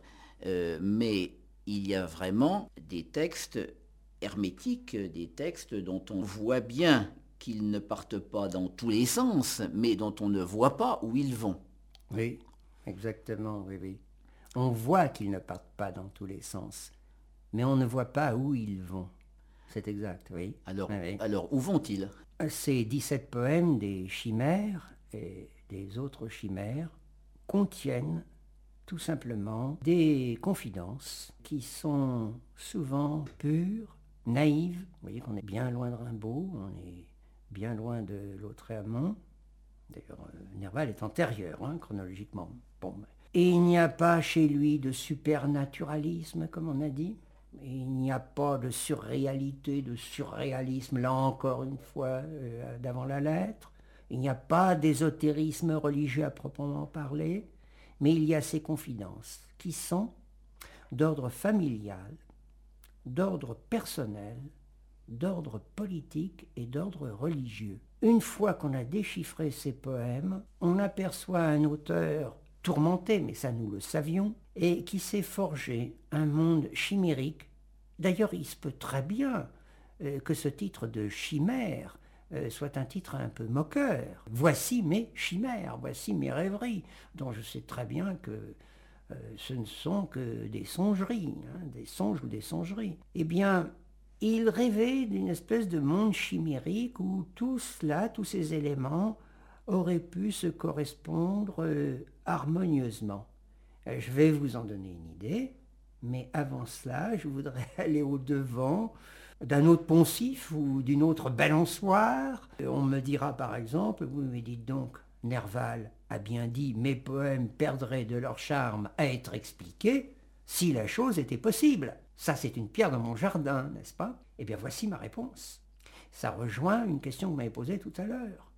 mais il y a vraiment des textes hermétiques, des textes dont on voit bien qu'ils ne partent pas dans tous les sens, mais dont on ne voit pas où ils vont. Oui, exactement, oui. On voit qu'ils ne partent pas dans tous les sens, mais on ne voit pas où ils vont. C'est exact, oui. Alors où vont-ils ? Ces 17 poèmes des chimères et des autres chimères contiennent tout simplement des confidences qui sont souvent pures, naïves. Vous voyez qu'on est bien loin de Rimbaud, on est bien loin de Lautréamont. D'ailleurs, Nerval est antérieur, chronologiquement. Bon. Et il n'y a pas chez lui de supernaturalisme, comme on a dit. Il n'y a pas de surréalité, de surréalisme, là encore une fois, d'avant la lettre. Il n'y a pas d'ésotérisme religieux à proprement parler, mais il y a ces confidences qui sont d'ordre familial, d'ordre personnel, d'ordre politique et d'ordre religieux. Une fois qu'on a déchiffré ces poèmes, on aperçoit un auteur tourmenté, mais ça nous le savions, et qui s'est forgé un monde chimérique. D'ailleurs, il se peut très bien que ce titre de chimère soit un titre un peu moqueur. Voici mes chimères, voici mes rêveries, dont je sais très bien que ce ne sont que des songeries, des songes ou des songeries. Eh bien, il rêvait d'une espèce de monde chimérique où tout cela, tous ces éléments, auraient pu se correspondre harmonieusement. Je vais vous en donner une idée, mais avant cela, je voudrais aller au-devant d'un autre poncif ou d'une autre balançoire. On me dira par exemple, vous me dites donc, Nerval a bien dit « Mes poèmes perdraient de leur charme à être expliqués si la chose était possible ». Ça, c'est une pierre dans mon jardin, n'est-ce pas? Eh bien, voici ma réponse. Ça rejoint une question que vous m'avez posée tout à l'heure.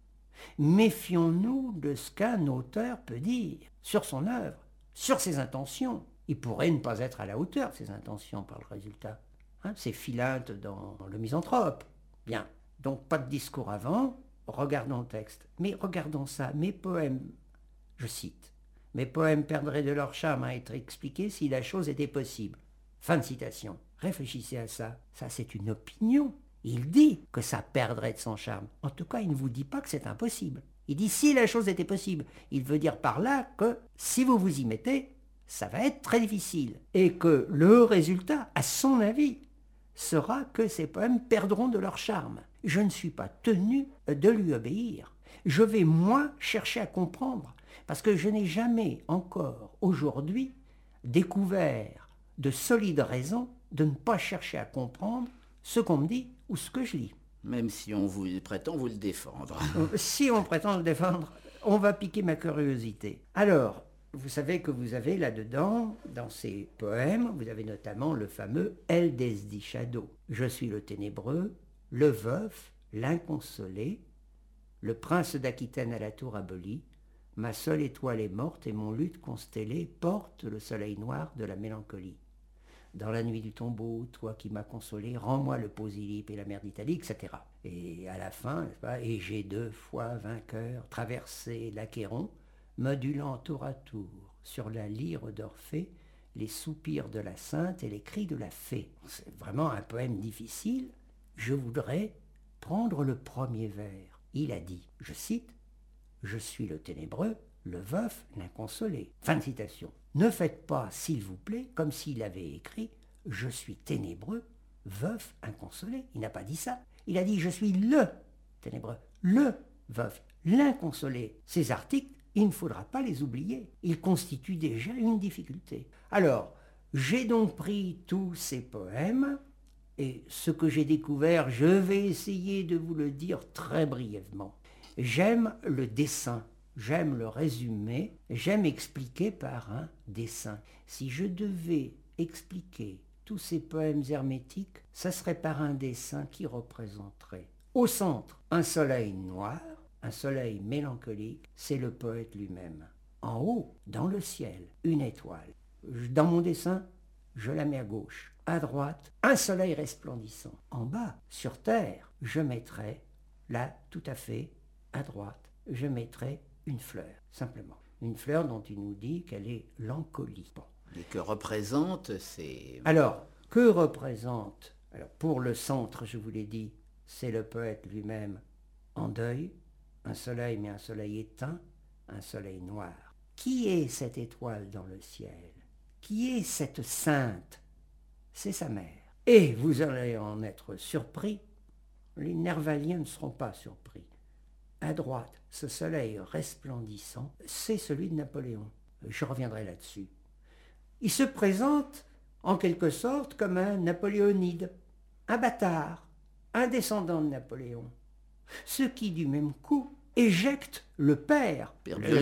Méfions-nous de ce qu'un auteur peut dire sur son œuvre, sur ses intentions. Il pourrait ne pas être à la hauteur de ses intentions par le résultat. C'est Philinte dans Le Misanthrope. Bien, donc pas de discours avant, regardons le texte. Mais regardons ça, mes poèmes, je cite, « Mes poèmes perdraient de leur charme à être expliqués si la chose était possible. » Fin de citation. Réfléchissez à ça. Ça, c'est une opinion. Il dit que ça perdrait de son charme. En tout cas, il ne vous dit pas que c'est impossible. Il dit si la chose était possible. Il veut dire par là que si vous vous y mettez, ça va être très difficile. Et que le résultat, à son avis, sera que ces poèmes perdront de leur charme. Je ne suis pas tenu de lui obéir. Je vais, moi, chercher à comprendre. Parce que je n'ai jamais encore, aujourd'hui, découvert de solides raisons de ne pas chercher à comprendre ce qu'on me dit ou ce que je lis. Même si on vous prétend vous le défendre. Si on prétend le défendre, on va piquer ma curiosité. Alors, vous savez que vous avez là-dedans, dans ces poèmes, vous avez notamment le fameux El desdichado. Je suis le ténébreux, le veuf, l'inconsolé, le prince d'Aquitaine à la tour abolie, ma seule étoile est morte et mon luth constellé porte le soleil noir de la mélancolie. Dans la nuit du tombeau, toi qui m'as consolé, rends-moi le Posillipe et la mer d'Italie, etc. Et à la fin, n'est-ce pas, et j'ai 2 fois vainqueur traversé l'Achéron, modulant tour à tour sur la lyre d'Orphée les soupirs de la sainte et les cris de la fée. C'est vraiment un poème difficile. Je voudrais prendre le premier vers. Il a dit, je cite, « Je suis le ténébreux, le veuf, l'inconsolé. » Fin de citation. Ne faites pas, s'il vous plaît, comme s'il avait écrit « Je suis ténébreux, veuf, inconsolé ». Il n'a pas dit ça. Il a dit « Je suis le ténébreux, le veuf, l'inconsolé ». Ces articles, il ne faudra pas les oublier. Ils constituent déjà une difficulté. Alors, j'ai donc pris tous ces poèmes, et ce que j'ai découvert, je vais essayer de vous le dire très brièvement. J'aime le dessin. J'aime le résumé, j'aime expliquer par un dessin. Si je devais expliquer tous ces poèmes hermétiques, ça serait par un dessin qui représenterait au centre un soleil noir, un soleil mélancolique, c'est le poète lui-même. En haut, dans le ciel, une étoile. Dans mon dessin, je la mets à gauche. À droite, un soleil resplendissant. En bas, sur terre, je mettrais, là, tout à fait, à droite, je mettrais une fleur, simplement. Une fleur dont il nous dit qu'elle est l'encolie. Bon. Et que représente ces... Alors, que représente? Alors, pour le centre, je vous l'ai dit, c'est le poète lui-même en deuil, un soleil, mais un soleil éteint, un soleil noir. Qui est cette étoile dans le ciel? Qui est cette sainte? C'est sa mère. Et vous allez en être surpris, les Nervaliens ne seront pas surpris. À droite, ce soleil resplendissant, c'est celui de Napoléon. Je reviendrai là-dessus. Il se présente, en quelque sorte, comme un napoléonide, un bâtard, un descendant de Napoléon. Ce qui, du même coup, éjecte le père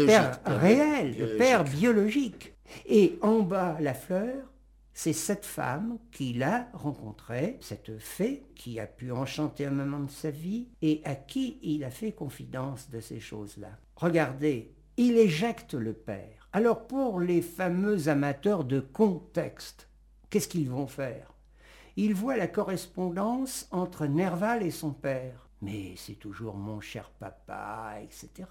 réel, le père biologique. Et en bas, la fleur, c'est cette femme qu'il a rencontrée, cette fée qui a pu enchanter un moment de sa vie et à qui il a fait confidence de ces choses-là. Regardez, il éjecte le père. Alors pour les fameux amateurs de contexte, qu'est-ce qu'ils vont faire? Ils voient la correspondance entre Nerval et son père. Mais c'est toujours mon cher papa, etc.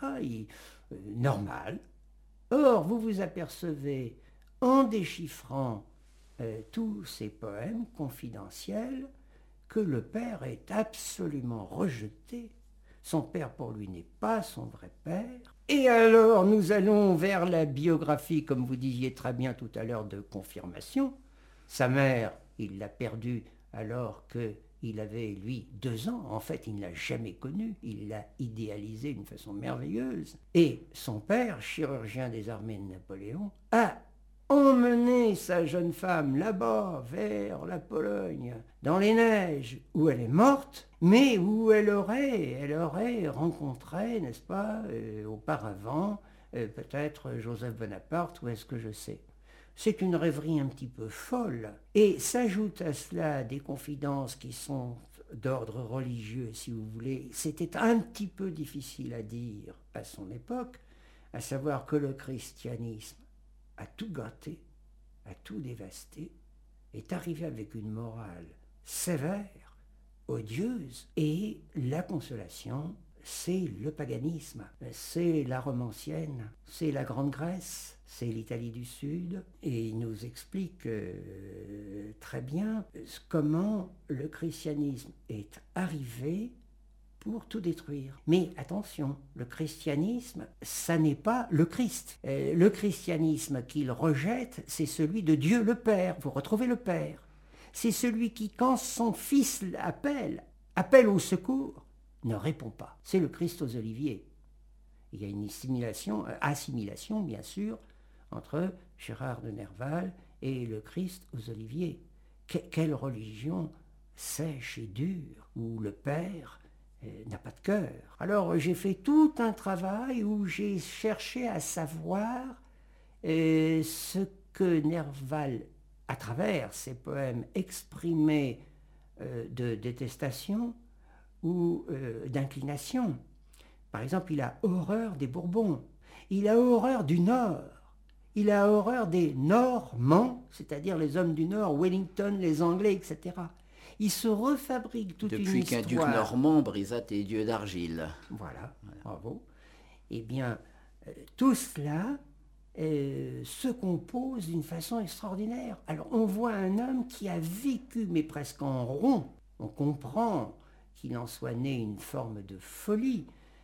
Normal. Or, vous vous apercevez, en déchiffrant tous ces poèmes confidentiels, que le père est absolument rejeté. Son père pour lui n'est pas son vrai père. Et alors nous allons vers la biographie, comme vous disiez très bien tout à l'heure, de confirmation. Sa mère, il l'a perdue alors qu'il avait, lui, 2 ans. En fait, il ne l'a jamais connue. Il l'a idéalisée d'une façon merveilleuse. Et son père, chirurgien des armées de Napoléon, a emmener sa jeune femme là-bas, vers la Pologne, dans les neiges, où elle est morte, mais où elle aurait rencontré, n'est-ce pas, auparavant, peut-être Joseph Bonaparte, ou est-ce que je sais. C'est une rêverie un petit peu folle. Et s'ajoute à cela des confidences qui sont d'ordre religieux, si vous voulez. C'était un petit peu difficile à dire à son époque, à savoir que le christianisme a tout gâté, a tout dévasté, est arrivé avec une morale sévère, odieuse, et la consolation, c'est le paganisme, c'est la Rome ancienne, c'est la Grande Grèce, c'est l'Italie du Sud, et il nous explique très bien comment le christianisme est arrivé pour tout détruire. Mais attention, le christianisme, ça n'est pas le Christ. Le christianisme qu'il rejette, c'est celui de Dieu le Père. Vous retrouvez le Père. C'est celui qui, quand son fils appelle au secours, ne répond pas. C'est le Christ aux oliviers. Il y a une assimilation bien sûr, entre Gérard de Nerval et le Christ aux oliviers. Quelle religion sèche et dure, où le Père n'a pas de cœur. Alors j'ai fait tout un travail où j'ai cherché à savoir ce que Nerval, à travers ses poèmes, exprimait de détestation ou d'inclination. Par exemple, il a horreur des Bourbons, il a horreur du Nord, il a horreur des Normands, c'est-à-dire les hommes du Nord, Wellington, les Anglais, etc. Il se refabrique toute une histoire. Depuis qu'un duc normand brisa tes dieux d'argile. Voilà, bravo. Eh bien, tout cela se compose d'une façon extraordinaire. Alors, on voit un homme qui a vécu, mais presque en rond. On comprend qu'il en soit né une forme de folie.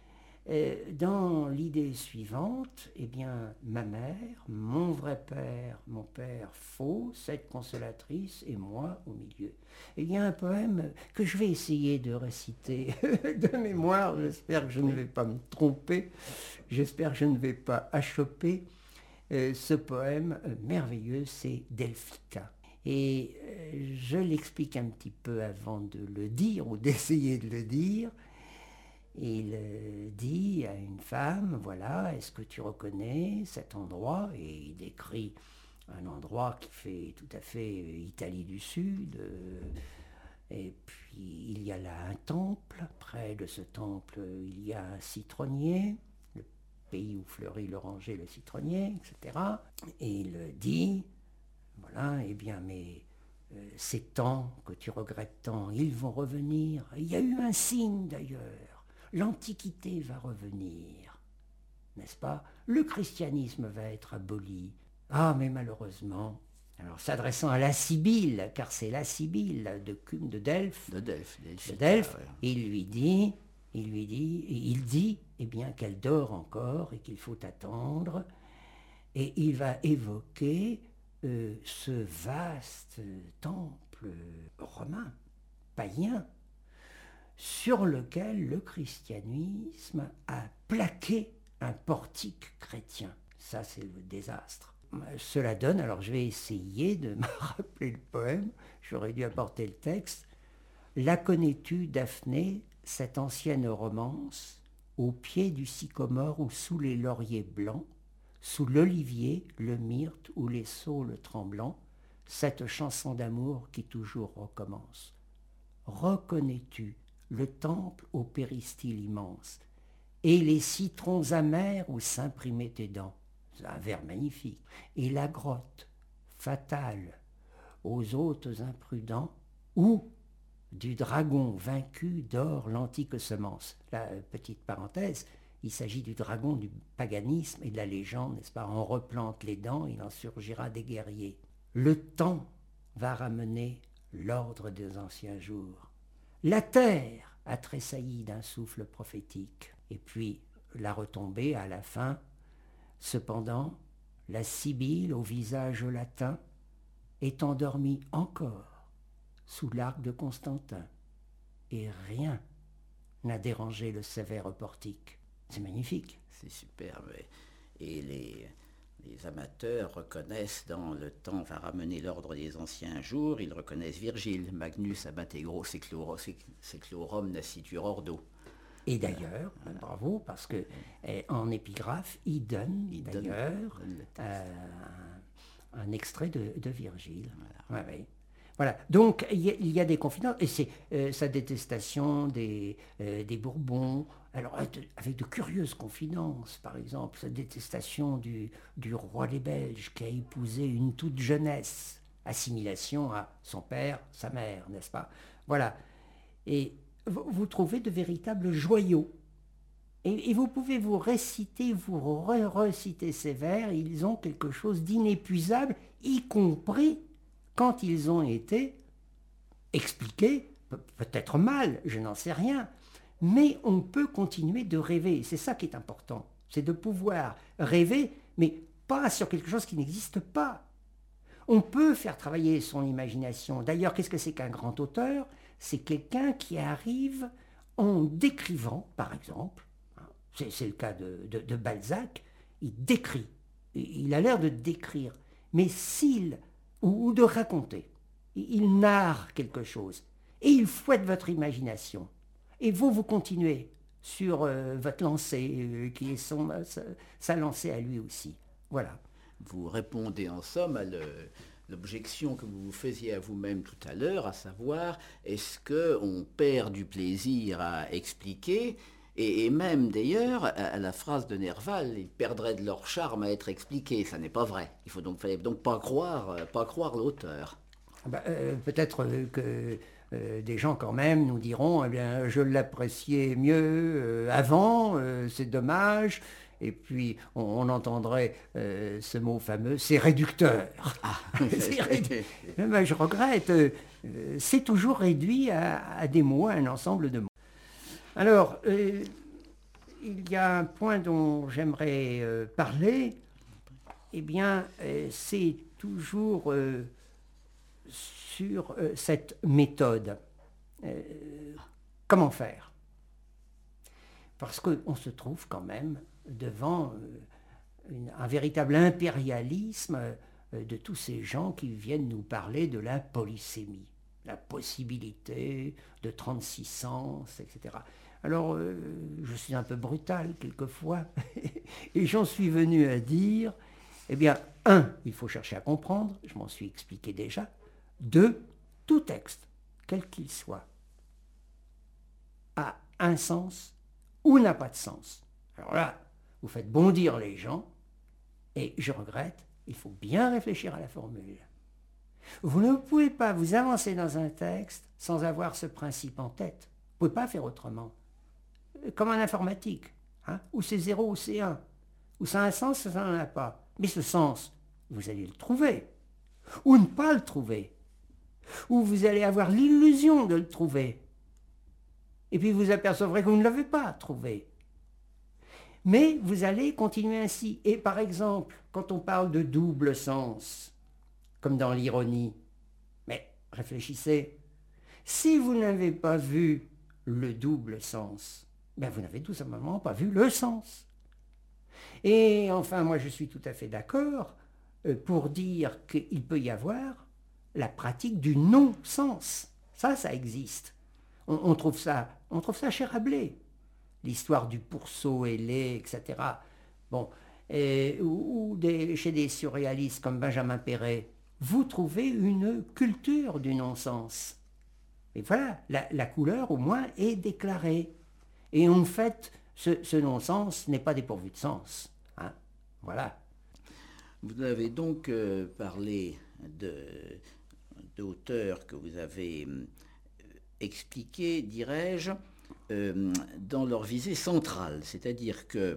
Dans l'idée suivante, eh bien, ma mère, mon vrai père, mon père faux, cette consolatrice et moi au milieu. Il y a un poème que je vais essayer de réciter de mémoire, j'espère que je ne vais pas me tromper, j'espère que je ne vais pas achoper. Ce poème merveilleux, c'est Delphica. Et je l'explique un petit peu avant de le dire ou d'essayer de le dire. Il dit à une femme, voilà, est-ce que tu reconnais cet endroit? Et il décrit un endroit qui fait tout à fait Italie du Sud. Et puis il y a là un temple, près de ce temple il y a un citronnier, le pays où fleurit l'oranger, le citronnier, etc. Et il dit, voilà, eh bien, mais ces temps que tu regrettes tant, ils vont revenir. Il y a eu un signe d'ailleurs. L'Antiquité va revenir, n'est-ce pas? Le christianisme va être aboli. Ah, mais malheureusement, alors s'adressant à la Sibylle, car c'est la Sibylle de Delphes, il dit, eh bien, qu'elle dort encore et qu'il faut attendre, et il va évoquer ce vaste temple romain, païen, sur lequel le christianisme a plaqué un portique chrétien. Ça, c'est le désastre. Cela donne, alors je vais essayer de me rappeler le poème, j'aurais dû apporter le texte. La connais-tu, Daphné, cette ancienne romance, au pied du sycomore ou sous les lauriers blancs, sous l'olivier, le myrte ou les saules tremblants, cette chanson d'amour qui toujours recommence. Reconnais-tu le temple au péristyle immense, et les citrons amers où s'imprimaient tes dents, c'est un vers magnifique, et la grotte fatale aux hôtes imprudents, où du dragon vaincu dort l'antique semence. La petite parenthèse, il s'agit du dragon du paganisme et de la légende, n'est-ce pas? On replante les dents, il en surgira des guerriers. Le temps va ramener l'ordre des anciens jours. La terre a tressailli d'un souffle prophétique. Et puis, la retombée à la fin. Cependant, la Sibylle au visage latin est endormie encore sous l'arc de Constantin. Et rien n'a dérangé le sévère portique. C'est magnifique. C'est superbe. Et les amateurs reconnaissent dans Le temps va ramener l'ordre des anciens jours, ils reconnaissent Virgile, Magnus abategro seclorum nascitur ordo. Et d'ailleurs, bravo, parce que en épigraphe, il donne d'ailleurs un extrait de Virgile. Voilà. Ouais, ouais. Voilà. Donc il y a des confidences, et c'est sa détestation des Bourbons, alors avec de curieuses confidences, par exemple sa détestation du roi des Belges qui a épousé une toute jeunesse, assimilation à son père, sa mère, n'est-ce pas? Voilà. Et vous trouvez de véritables joyaux Et vous pouvez vous réciter, vous reciter ces vers, ils ont quelque chose d'inépuisable, y compris quand ils ont été expliqués, peut-être mal, je n'en sais rien, mais on peut continuer de rêver. C'est ça qui est important, c'est de pouvoir rêver, mais pas sur quelque chose qui n'existe pas. On peut faire travailler son imagination. D'ailleurs, qu'est-ce que c'est qu'un grand auteur? C'est quelqu'un qui arrive en décrivant, par exemple, c'est le cas de Balzac, il décrit, il a l'air de décrire, mais ou de raconter, il narre quelque chose, et il fouette votre imagination. Et vous continuez sur votre lancée, qui est sa lancée à lui aussi. Voilà. Vous répondez en somme à l'objection que vous vous faisiez à vous-même tout à l'heure, à savoir, est-ce qu'on perd du plaisir à expliquer? Et même d'ailleurs, à la phrase de Nerval, ils perdraient de leur charme à être expliqués. Ça n'est pas vrai. Il fallait donc pas croire l'auteur. Peut-être que des gens quand même nous diront, eh bien, je l'appréciais mieux avant, c'est dommage. Et puis on entendrait ce mot fameux, c'est réducteur. Ah. Mais je regrette, c'est toujours réduit à des mots, à un ensemble de mots. Alors, il y a un point dont j'aimerais parler, eh bien, c'est toujours sur cette méthode. Comment faire? Parce qu'on se trouve quand même devant un véritable impérialisme de tous ces gens qui viennent nous parler de la polysémie, la possibilité de 36 sens, etc. Alors, je suis un peu brutal quelquefois, et j'en suis venu à dire, eh bien, 1, il faut chercher à comprendre, je m'en suis expliqué déjà. 2, tout texte, quel qu'il soit, a un sens ou n'a pas de sens. Alors là, vous faites bondir les gens, et je regrette, il faut bien réfléchir à la formule. Vous ne pouvez pas vous avancer dans un texte sans avoir ce principe en tête. Vous ne pouvez pas faire autrement. Comme en informatique, où c'est 0 ou c'est 1, où ça a un sens, ça n'en a pas. Mais ce sens, vous allez le trouver, ou ne pas le trouver, ou vous allez avoir l'illusion de le trouver, et puis vous apercevrez que vous ne l'avez pas trouvé. Mais vous allez continuer ainsi. Et par exemple, quand on parle de double sens, comme dans l'ironie, mais réfléchissez, si vous n'avez pas vu le double sens, ben vous n'avez tout simplement pas vu le sens. Et enfin, moi je suis tout à fait d'accord pour dire qu'il peut y avoir la pratique du non-sens. Ça existe. On trouve ça chez Rabelais. L'histoire du pourceau ailé, etc. Bon, chez des surréalistes comme Benjamin Péret, vous trouvez une culture du non-sens. Et voilà, la couleur au moins est déclarée. Et en fait, ce non-sens n'est pas dépourvu de sens. Voilà. Vous avez donc parlé d'auteurs que vous avez expliqués, dirais-je, dans leur visée centrale. C'est-à-dire que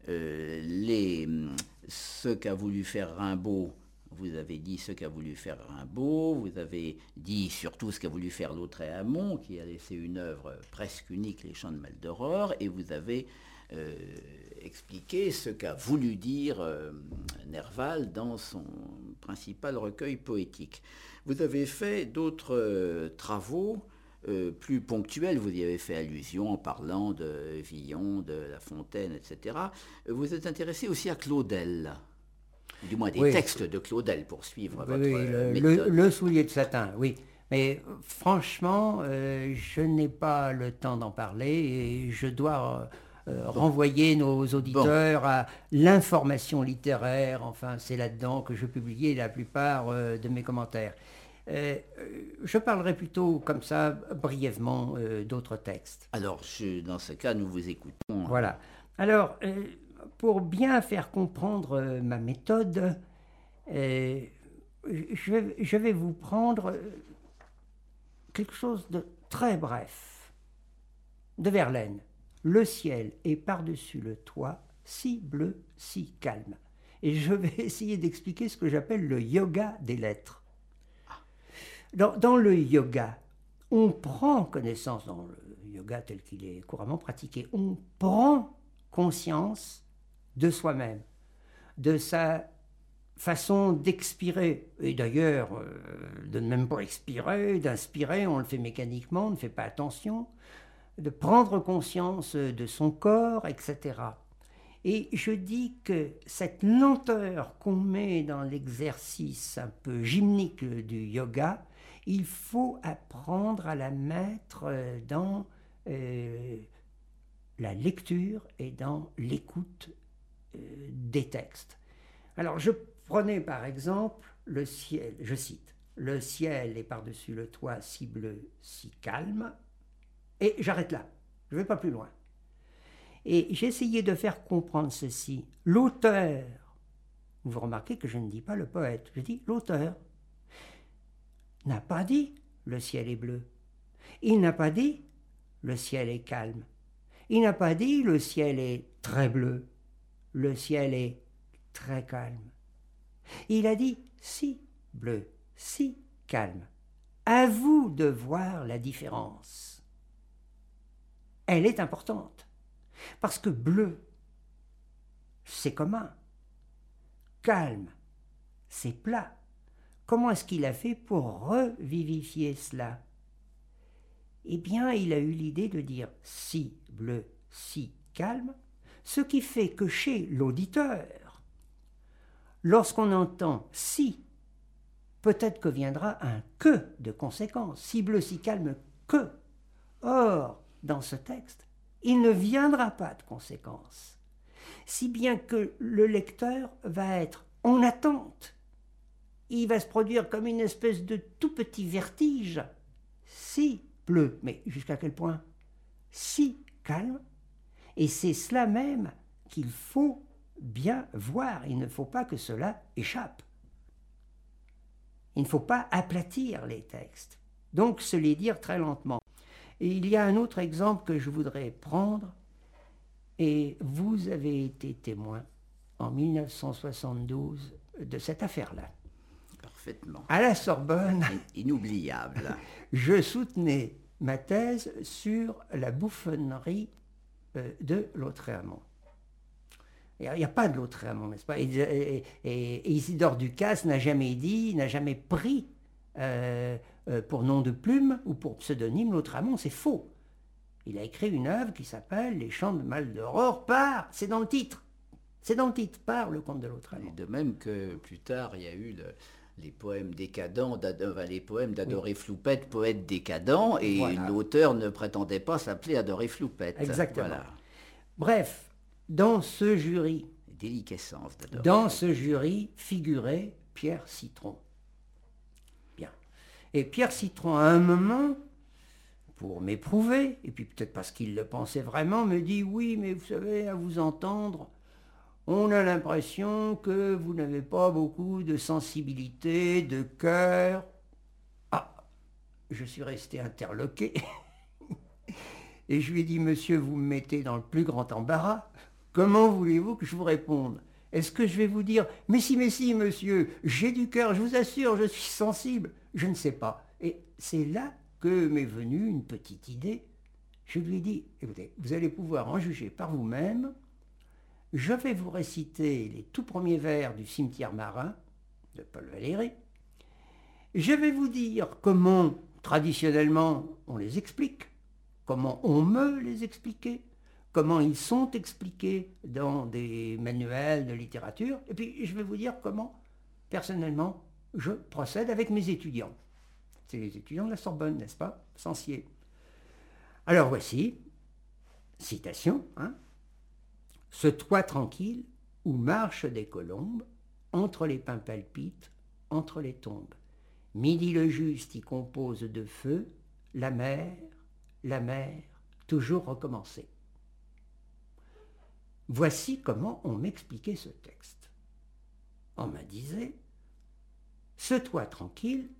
ce qu'a voulu faire Rimbaud, vous avez dit ce qu'a voulu faire Rimbaud, vous avez dit surtout ce qu'a voulu faire Lautréamont, qui a laissé une œuvre presque unique, Les Chants de Maldoror, et vous avez expliqué ce qu'a voulu dire Nerval dans son principal recueil poétique. Vous avez fait d'autres travaux plus ponctuels, vous y avez fait allusion en parlant de Villon, de La Fontaine, etc. Vous êtes intéressé aussi à Claudel. Du moins des textes de Claudel pour suivre votre méthode. Le soulier de satin, oui. Mais franchement, je n'ai pas le temps d'en parler et je dois renvoyer nos auditeurs à l'information littéraire. Enfin, c'est là-dedans que je publiais la plupart de mes commentaires. Je parlerai plutôt comme ça, brièvement, d'autres textes. Alors, dans ce cas, nous vous écoutons. Voilà. Alors, pour bien faire comprendre ma méthode, je vais vous prendre quelque chose de très bref, de Verlaine. le ciel est par-dessus le toit, si bleu, si calme. Et je vais essayer d'expliquer ce que j'appelle le yoga des lettres. Dans le yoga, on prend connaissance, dans le yoga tel qu'il est couramment pratiqué, on prend conscience de soi-même, de sa façon d'expirer. Et d'ailleurs, de ne même pas expirer, d'inspirer, on le fait mécaniquement, on ne fait pas attention, de prendre conscience de son corps, etc. Et je dis que cette lenteur qu'on met dans l'exercice un peu gymnique du yoga, il faut apprendre à la mettre dans la lecture et dans l'écoute des textes. Alors je prenais par exemple le ciel, je cite, « Le ciel est par-dessus le toit si bleu, si calme », et j'arrête là, je ne vais pas plus loin. Et j'ai essayé de faire comprendre ceci. L'auteur, vous remarquez que je ne dis pas le poète, je dis l'auteur, n'a pas dit le ciel est bleu. Il n'a pas dit le ciel est calme. Il n'a pas dit le ciel est très bleu. Le ciel est très calme. Il a dit si bleu, si calme. À vous de voir la différence. Elle est importante. Parce que bleu, c'est commun. Calme, c'est plat. Comment est-ce qu'il a fait pour revivifier cela? Eh bien, il a eu l'idée de dire si bleu, si calme, ce qui fait que chez l'auditeur, lorsqu'on entend si, peut-être que viendra un que de conséquence, si bleu, si calme, que. Or, dans ce texte, il ne viendra pas de conséquence, si bien que le lecteur va être en attente. Il va se produire comme une espèce de tout petit vertige, si bleu, mais jusqu'à quel point? Si calme, et c'est cela même qu'il faut bien voir, il ne faut pas que cela échappe. Il ne faut pas aplatir les textes, donc se les dire très lentement. Et il y a un autre exemple que je voudrais prendre, et vous avez été témoin en 1972 de cette affaire-là. Parfaitement. À la Sorbonne, inoubliable. Je soutenais ma thèse sur la bouffonnerie de Lautréamont. Il n'y a pas de Lautréamont, n'est-ce pas? Et Isidore Ducasse n'a jamais dit, n'a jamais pris pour nom de plume ou pour pseudonyme Lautréamont, c'est faux. Il a écrit une œuvre qui s'appelle Les Chants de Maldoror c'est dans le titre, par le comte de Lautréamont. De même que plus tard, il y a eu les poèmes décadents, les poèmes d'Adoré Floupette, poète décadent, et voilà. L'auteur ne prétendait pas s'appeler Adoré Floupette. Exactement. Voilà. Bref, dans ce jury, déliquescence d'Adoré. Dans ce jury figurait Pierre Citron. Bien. Et Pierre Citron, à un moment, pour m'éprouver, et puis peut-être parce qu'il le pensait vraiment, me dit « Oui, mais vous savez, à vous entendre, on a l'impression que vous n'avez pas beaucoup de sensibilité, de cœur. » Ah, je suis resté interloqué. Et je lui ai dit « Monsieur, vous me mettez dans le plus grand embarras. Comment voulez-vous que je vous réponde? Est-ce que je vais vous dire « Mais si, monsieur, j'ai du cœur, je vous assure, je suis sensible. » Je ne sais pas. Et c'est là que m'est venue une petite idée. Je lui ai dit « Écoutez, vous allez pouvoir en juger par vous-même. Je vais vous réciter les tout premiers vers du Cimetière marin de Paul Valéry. Je vais vous dire comment, traditionnellement, on les explique, comment on me les expliquer, comment ils sont expliqués dans des manuels de littérature, et puis je vais vous dire comment, personnellement, je procède avec mes étudiants. C'est les étudiants de la Sorbonne, n'est-ce pas? Censier. Alors voici, citation, hein. Ce toit tranquille où marchent des colombes, entre les pins palpites, entre les tombes. Midi le juste y compose de feu, la mer, toujours recommencée. Voici comment on m'expliquait ce texte. On me disait, ce toit tranquille,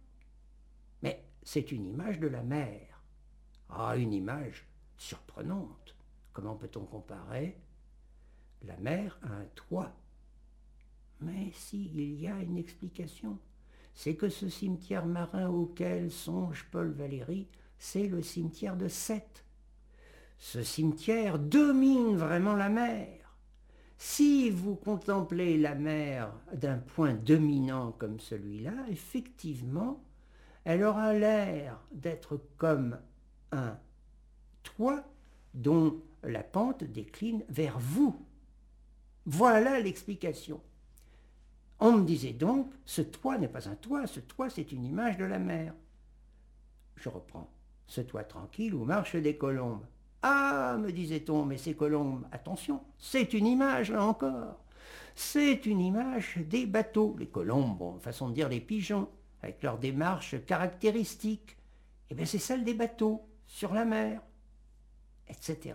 mais c'est une image de la mer. Ah, une image surprenante. Comment peut-on comparer la mer à un toit? Mais si, il y a une explication. C'est que ce cimetière marin auquel songe Paul Valéry, c'est le cimetière de Sète. Ce cimetière domine vraiment la mer. Si vous contemplez la mer d'un point dominant comme celui-là, effectivement, elle aura l'air d'être comme un toit dont la pente décline vers vous. Voilà l'explication. On me disait donc, ce toit n'est pas un toit, ce toit c'est une image de la mer. Je reprends. Ce toit tranquille où marchent des colombes. Ah, me disait-on, mais ces colombes, attention, c'est une image là encore. C'est une image des bateaux. Les colombes, bon, façon de dire les pigeons, avec leur démarche caractéristique. Eh bien, c'est celle des bateaux, sur la mer, etc.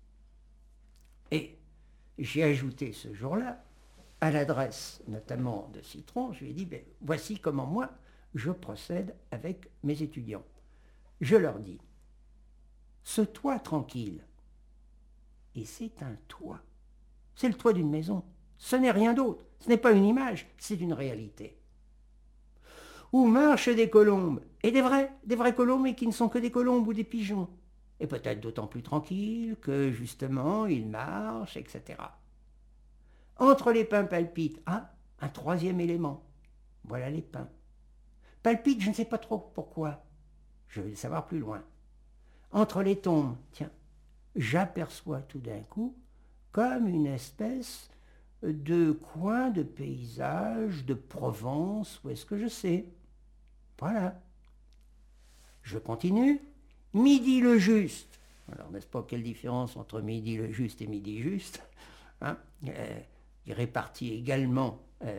Et j'ai ajouté ce jour-là, à l'adresse notamment de Citron, je lui ai dit, ben, voici comment moi je procède avec mes étudiants. Je leur dis, ce toit tranquille, et c'est un toit, c'est le toit d'une maison, ce n'est rien d'autre, ce n'est pas une image, c'est une réalité. Où marchent des colombes, et des vraies colombes, et qui ne sont que des colombes ou des pigeons, et peut-être d'autant plus tranquilles que justement ils marchent, etc. Entre les pins palpite, un troisième élément, voilà les pins. Palpite, je ne sais pas trop pourquoi, je vais le savoir plus loin. Entre les tombes, tiens, j'aperçois tout d'un coup comme une espèce de coin de paysage de Provence, où est-ce que je sais. Voilà. Je continue. Midi le juste. Alors, n'est-ce pas quelle différence entre midi le juste et midi juste, hein? Il répartit également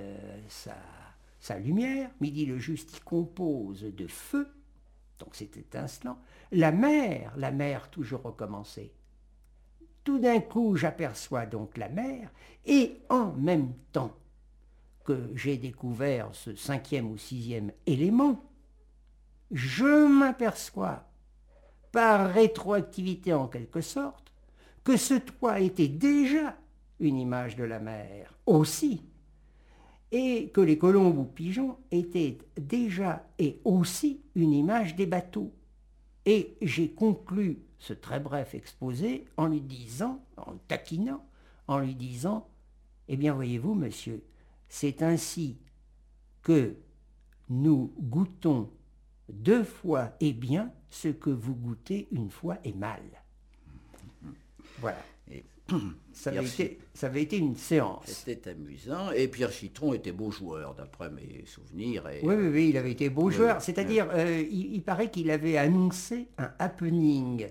sa lumière. Midi le juste, il compose de feu. Donc c'est étincelant. La mer toujours recommencée. Tout d'un coup, j'aperçois donc la mer, et en même temps que j'ai découvert ce 5e ou 6e élément, je m'aperçois, par rétroactivité en quelque sorte, que ce toit était déjà une image de la mer aussi, et que les colombes ou pigeons étaient déjà et aussi une image des bateaux. Et j'ai conclu ce très bref exposé en lui disant, en le taquinant, en lui disant, eh bien voyez-vous monsieur, c'est ainsi que nous goûtons 2 fois et bien ce que vous goûtez 1 fois et mal. Voilà. Et ça avait été une séance. C'était amusant. Et Pierre Citron était beau joueur, d'après mes souvenirs. Et... Oui, il avait été beau joueur. C'est-à-dire, il paraît qu'il avait annoncé un happening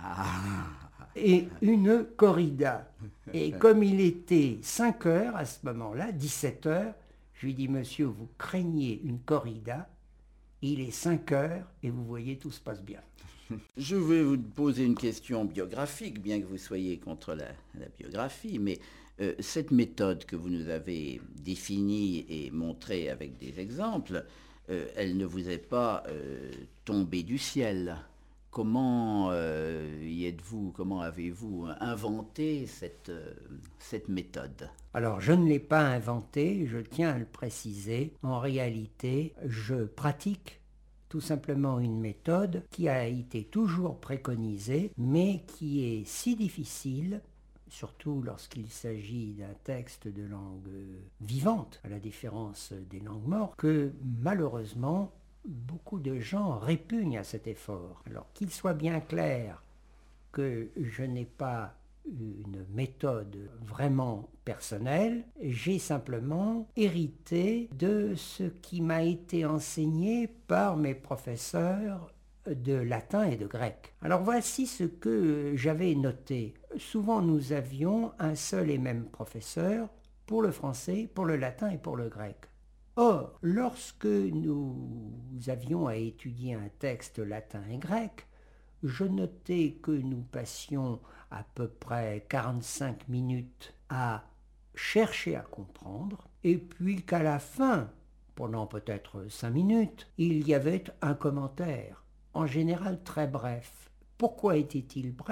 et une corrida. Et comme il était 5 heures à ce moment-là, 17 heures, je lui dis, monsieur, vous craignez une corrida, il est 5 heures et vous voyez, tout se passe bien. Je vais vous poser une question biographique, bien que vous soyez contre la biographie, mais cette méthode que vous nous avez définie et montrée avec des exemples, elle ne vous est pas tombée du ciel. Comment y êtes-vous, comment avez-vous inventé cette méthode? Alors, je ne l'ai pas inventée, je tiens à le préciser. En réalité, je pratique tout simplement une méthode qui a été toujours préconisée, mais qui est si difficile, surtout lorsqu'il s'agit d'un texte de langue vivante, à la différence des langues mortes, que malheureusement, beaucoup de gens répugnent à cet effort. Alors qu'il soit bien clair que je n'ai pas une méthode vraiment personnelle, j'ai simplement hérité de ce qui m'a été enseigné par mes professeurs de latin et de grec. Alors voici ce que j'avais noté. Souvent nous avions un seul et même professeur pour le français, pour le latin et pour le grec. Or, lorsque nous avions à étudier un texte latin et grec, je notais que nous passions à peu près 45 minutes à chercher à comprendre, et puis qu'à la fin, pendant peut-être 5 minutes, il y avait un commentaire, en général très bref. Pourquoi était-il bref ?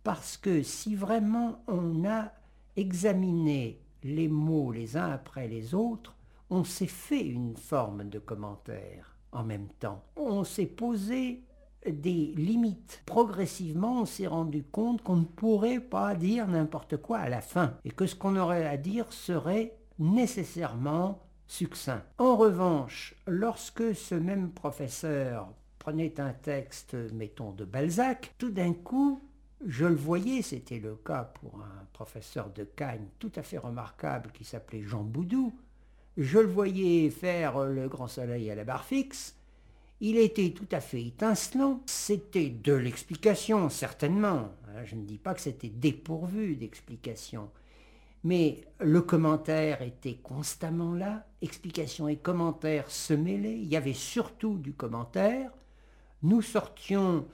parce que si vraiment on a examiné les mots les uns après les autres, on s'est fait une forme de commentaire en même temps. On s'est posé des limites. Progressivement, on s'est rendu compte qu'on ne pourrait pas dire n'importe quoi à la fin et que ce qu'on aurait à dire serait nécessairement succinct. En revanche, lorsque ce même professeur prenait un texte, mettons, de Balzac, tout d'un coup, je le voyais, c'était le cas pour un professeur de Cagnes tout à fait remarquable qui s'appelait Jean Boudou, je le voyais faire le grand soleil à la barre fixe, il était tout à fait étincelant, c'était de l'explication, certainement, je ne dis pas que c'était dépourvu d'explication, mais le commentaire était constamment là, explication et commentaire se mêlaient, il y avait surtout du commentaire, nous sortions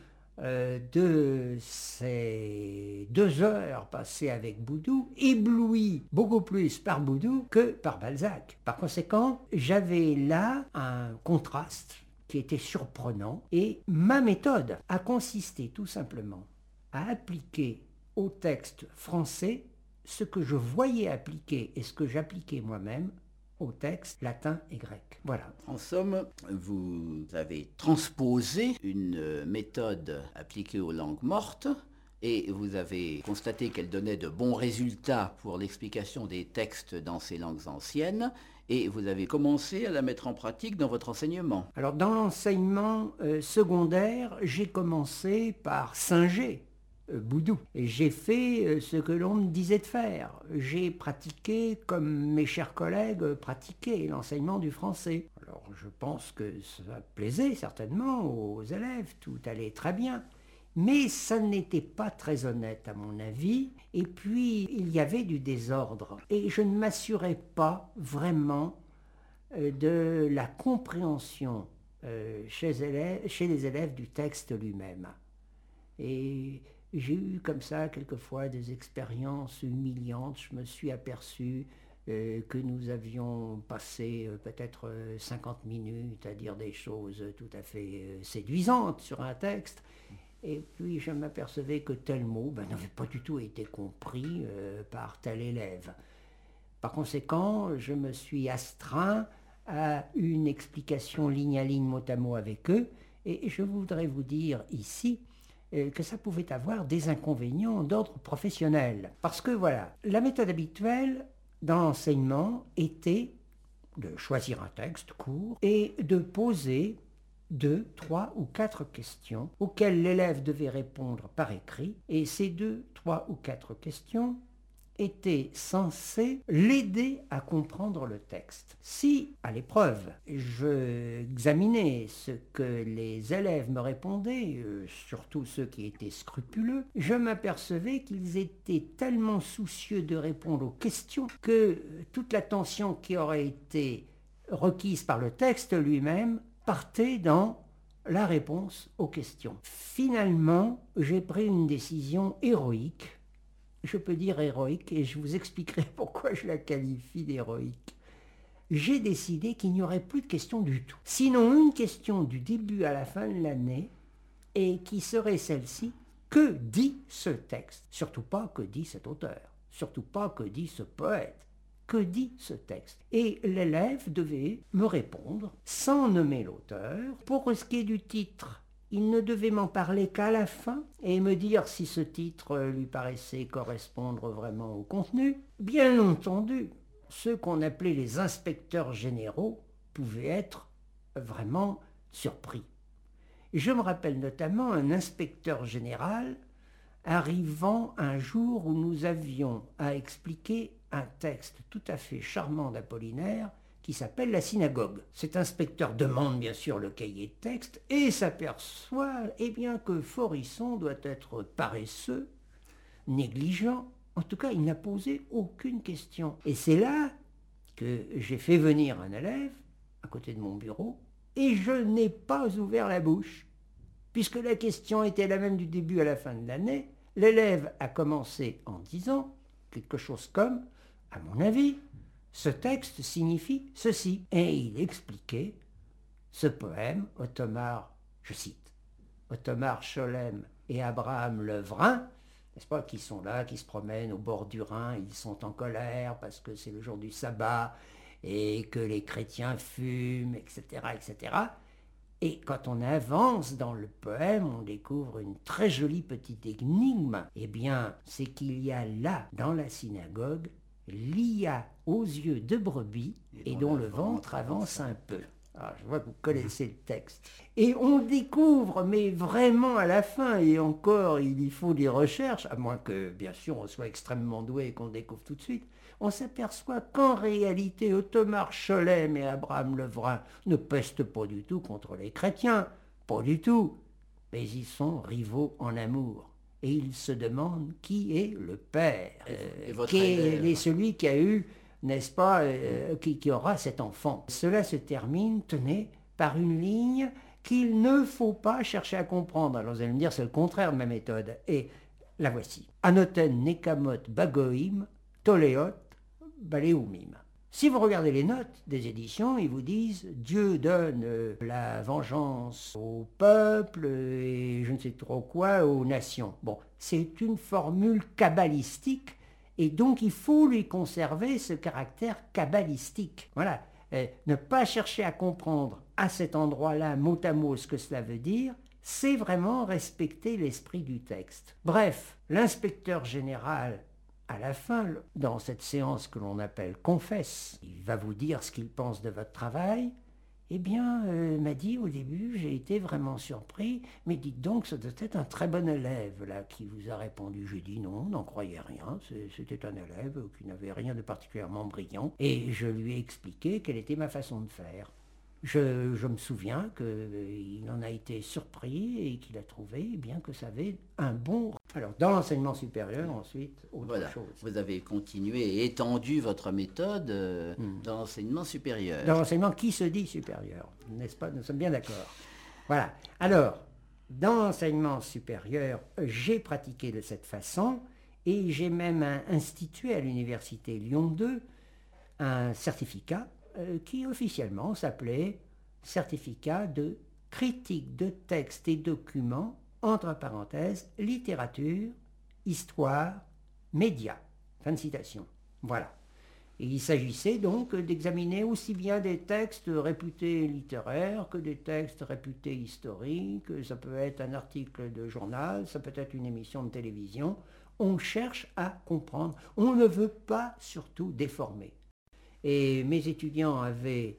de ces 2 heures passées avec Boudou, ébloui beaucoup plus par Boudou que par Balzac. Par conséquent, j'avais là un contraste qui était surprenant et ma méthode a consisté tout simplement à appliquer au texte français ce que je voyais appliquer et ce que j'appliquais moi-même au texte latin et grec. Voilà. En somme, vous avez transposé une méthode appliquée aux langues mortes et vous avez constaté qu'elle donnait de bons résultats pour l'explication des textes dans ces langues anciennes et vous avez commencé à la mettre en pratique dans votre enseignement. Alors dans l'enseignement secondaire, j'ai commencé par singer Boudou. Et j'ai fait ce que l'on me disait de faire. J'ai pratiqué, comme mes chers collègues pratiquaient, l'enseignement du français. Alors je pense que ça plaisait certainement aux élèves, tout allait très bien. Mais ça n'était pas très honnête à mon avis. Et puis il y avait du désordre. Et je ne m'assurais pas vraiment de la compréhension chez les élèves du texte lui-même. Et j'ai eu comme ça quelquefois des expériences humiliantes. Je me suis aperçu que nous avions passé peut-être 50 minutes à dire des choses tout à fait séduisantes sur un texte. Et puis je m'apercevais que tel mot n'avait pas du tout été compris par tel élève. Par conséquent, je me suis astreint à une explication ligne à ligne, mot à mot avec eux. Et je voudrais vous dire ici que ça pouvait avoir des inconvénients d'ordre professionnel. Parce que voilà, la méthode habituelle dans l'enseignement était de choisir un texte court et de poser 2, 3 ou 4 questions auxquelles l'élève devait répondre par écrit. Et ces 2, 3 ou 4 questions était censé l'aider à comprendre le texte. Si, à l'épreuve, j'examinais ce que les élèves me répondaient, surtout ceux qui étaient scrupuleux, je m'apercevais qu'ils étaient tellement soucieux de répondre aux questions que toute l'attention qui aurait été requise par le texte lui-même partait dans la réponse aux questions. Finalement, j'ai pris une décision héroïque. Je peux dire héroïque, et je vous expliquerai pourquoi je la qualifie d'héroïque. J'ai décidé qu'il n'y aurait plus de questions du tout. Sinon une question du début à la fin de l'année, et qui serait celle-ci: que dit ce texte? Surtout pas que dit cet auteur, surtout pas que dit ce poète. Que dit ce texte? Et l'élève devait me répondre sans nommer l'auteur. Pour ce qui est du titre, il ne devait m'en parler qu'à la fin et me dire si ce titre lui paraissait correspondre vraiment au contenu. Bien entendu, ceux qu'on appelait les inspecteurs généraux pouvaient être vraiment surpris. Je me rappelle notamment un inspecteur général arrivant un jour où nous avions à expliquer un texte tout à fait charmant d'Apollinaire qui s'appelle La Synagogue. Cet inspecteur demande bien sûr le cahier de texte et s'aperçoit que Forisson doit être paresseux, négligent. En tout cas, il n'a posé aucune question. Et c'est là que j'ai fait venir un élève à côté de mon bureau et je n'ai pas ouvert la bouche. Puisque la question était la même du début à la fin de l'année, l'élève a commencé en disant quelque chose comme « à mon avis », ce texte signifie ceci. Et il expliquait ce poème, Ottomar, je cite, Ottomar Scholem et Abraham Levrin n'est-ce pas, qui sont là, qui se promènent au bord du Rhin, ils sont en colère parce que c'est le jour du sabbat et que les chrétiens fument, etc., etc. Et quand on avance dans le poème, on découvre une très jolie petite énigme. Eh bien, c'est qu'il y a là, dans la synagogue, l'IA aux yeux de brebis et dont le ventre avance un peu. Alors, je vois que vous connaissez le texte. Et on découvre, mais vraiment à la fin, et encore il y faut des recherches, à moins que bien sûr on soit extrêmement doué et qu'on le découvre tout de suite, on s'aperçoit qu'en réalité Ottomar Scholem et Abraham Levrin ne pestent pas du tout contre les chrétiens, pas du tout, mais ils sont rivaux en amour. Et ils se demandent qui est le père, qui est celui qui a eu, n'est-ce pas, qui aura cet enfant. Cela se termine, tenez, par une ligne qu'il ne faut pas chercher à comprendre. Alors vous allez me dire, c'est le contraire de ma méthode. Et la voici. Anoten nekamot bagoim toleot baleumim. Si vous regardez les notes des éditions, ils vous disent Dieu donne la vengeance au peuple et je ne sais trop quoi aux nations. Bon, c'est une formule kabbalistique et donc il faut lui conserver ce caractère kabbalistique. Voilà, ne pas chercher à comprendre à cet endroit-là mot à mot ce que cela veut dire, c'est vraiment respecter l'esprit du texte. Bref, l'inspecteur général à la fin, dans cette séance que l'on appelle confesse, il va vous dire ce qu'il pense de votre travail. Eh bien, m'a dit au début, j'ai été vraiment surpris, mais dites donc, ça doit être un très bon élève là qui vous a répondu. J'ai dit non, n'en croyez rien, c'était un élève qui n'avait rien de particulièrement brillant, et je lui ai expliqué quelle était ma façon de faire. Je me souviens qu'il en a été surpris et qu'il a trouvé bien que ça avait un bon... Alors, dans l'enseignement supérieur, ensuite, autre chose. Vous avez continué et étendu votre méthode dans l'enseignement supérieur. Dans l'enseignement qui se dit supérieur, n'est-ce pas? Nous sommes bien d'accord. Voilà. Alors, dans l'enseignement supérieur, j'ai pratiqué de cette façon et j'ai même institué à l'université Lyon 2 un certificat qui officiellement s'appelait certificat de critique de textes et documents, entre parenthèses, littérature, histoire, médias. Fin de citation. Voilà. Et il s'agissait donc d'examiner aussi bien des textes réputés littéraires que des textes réputés historiques. Ça peut être un article de journal, ça peut être une émission de télévision. On cherche à comprendre. On ne veut pas surtout déformer. Et mes étudiants avaient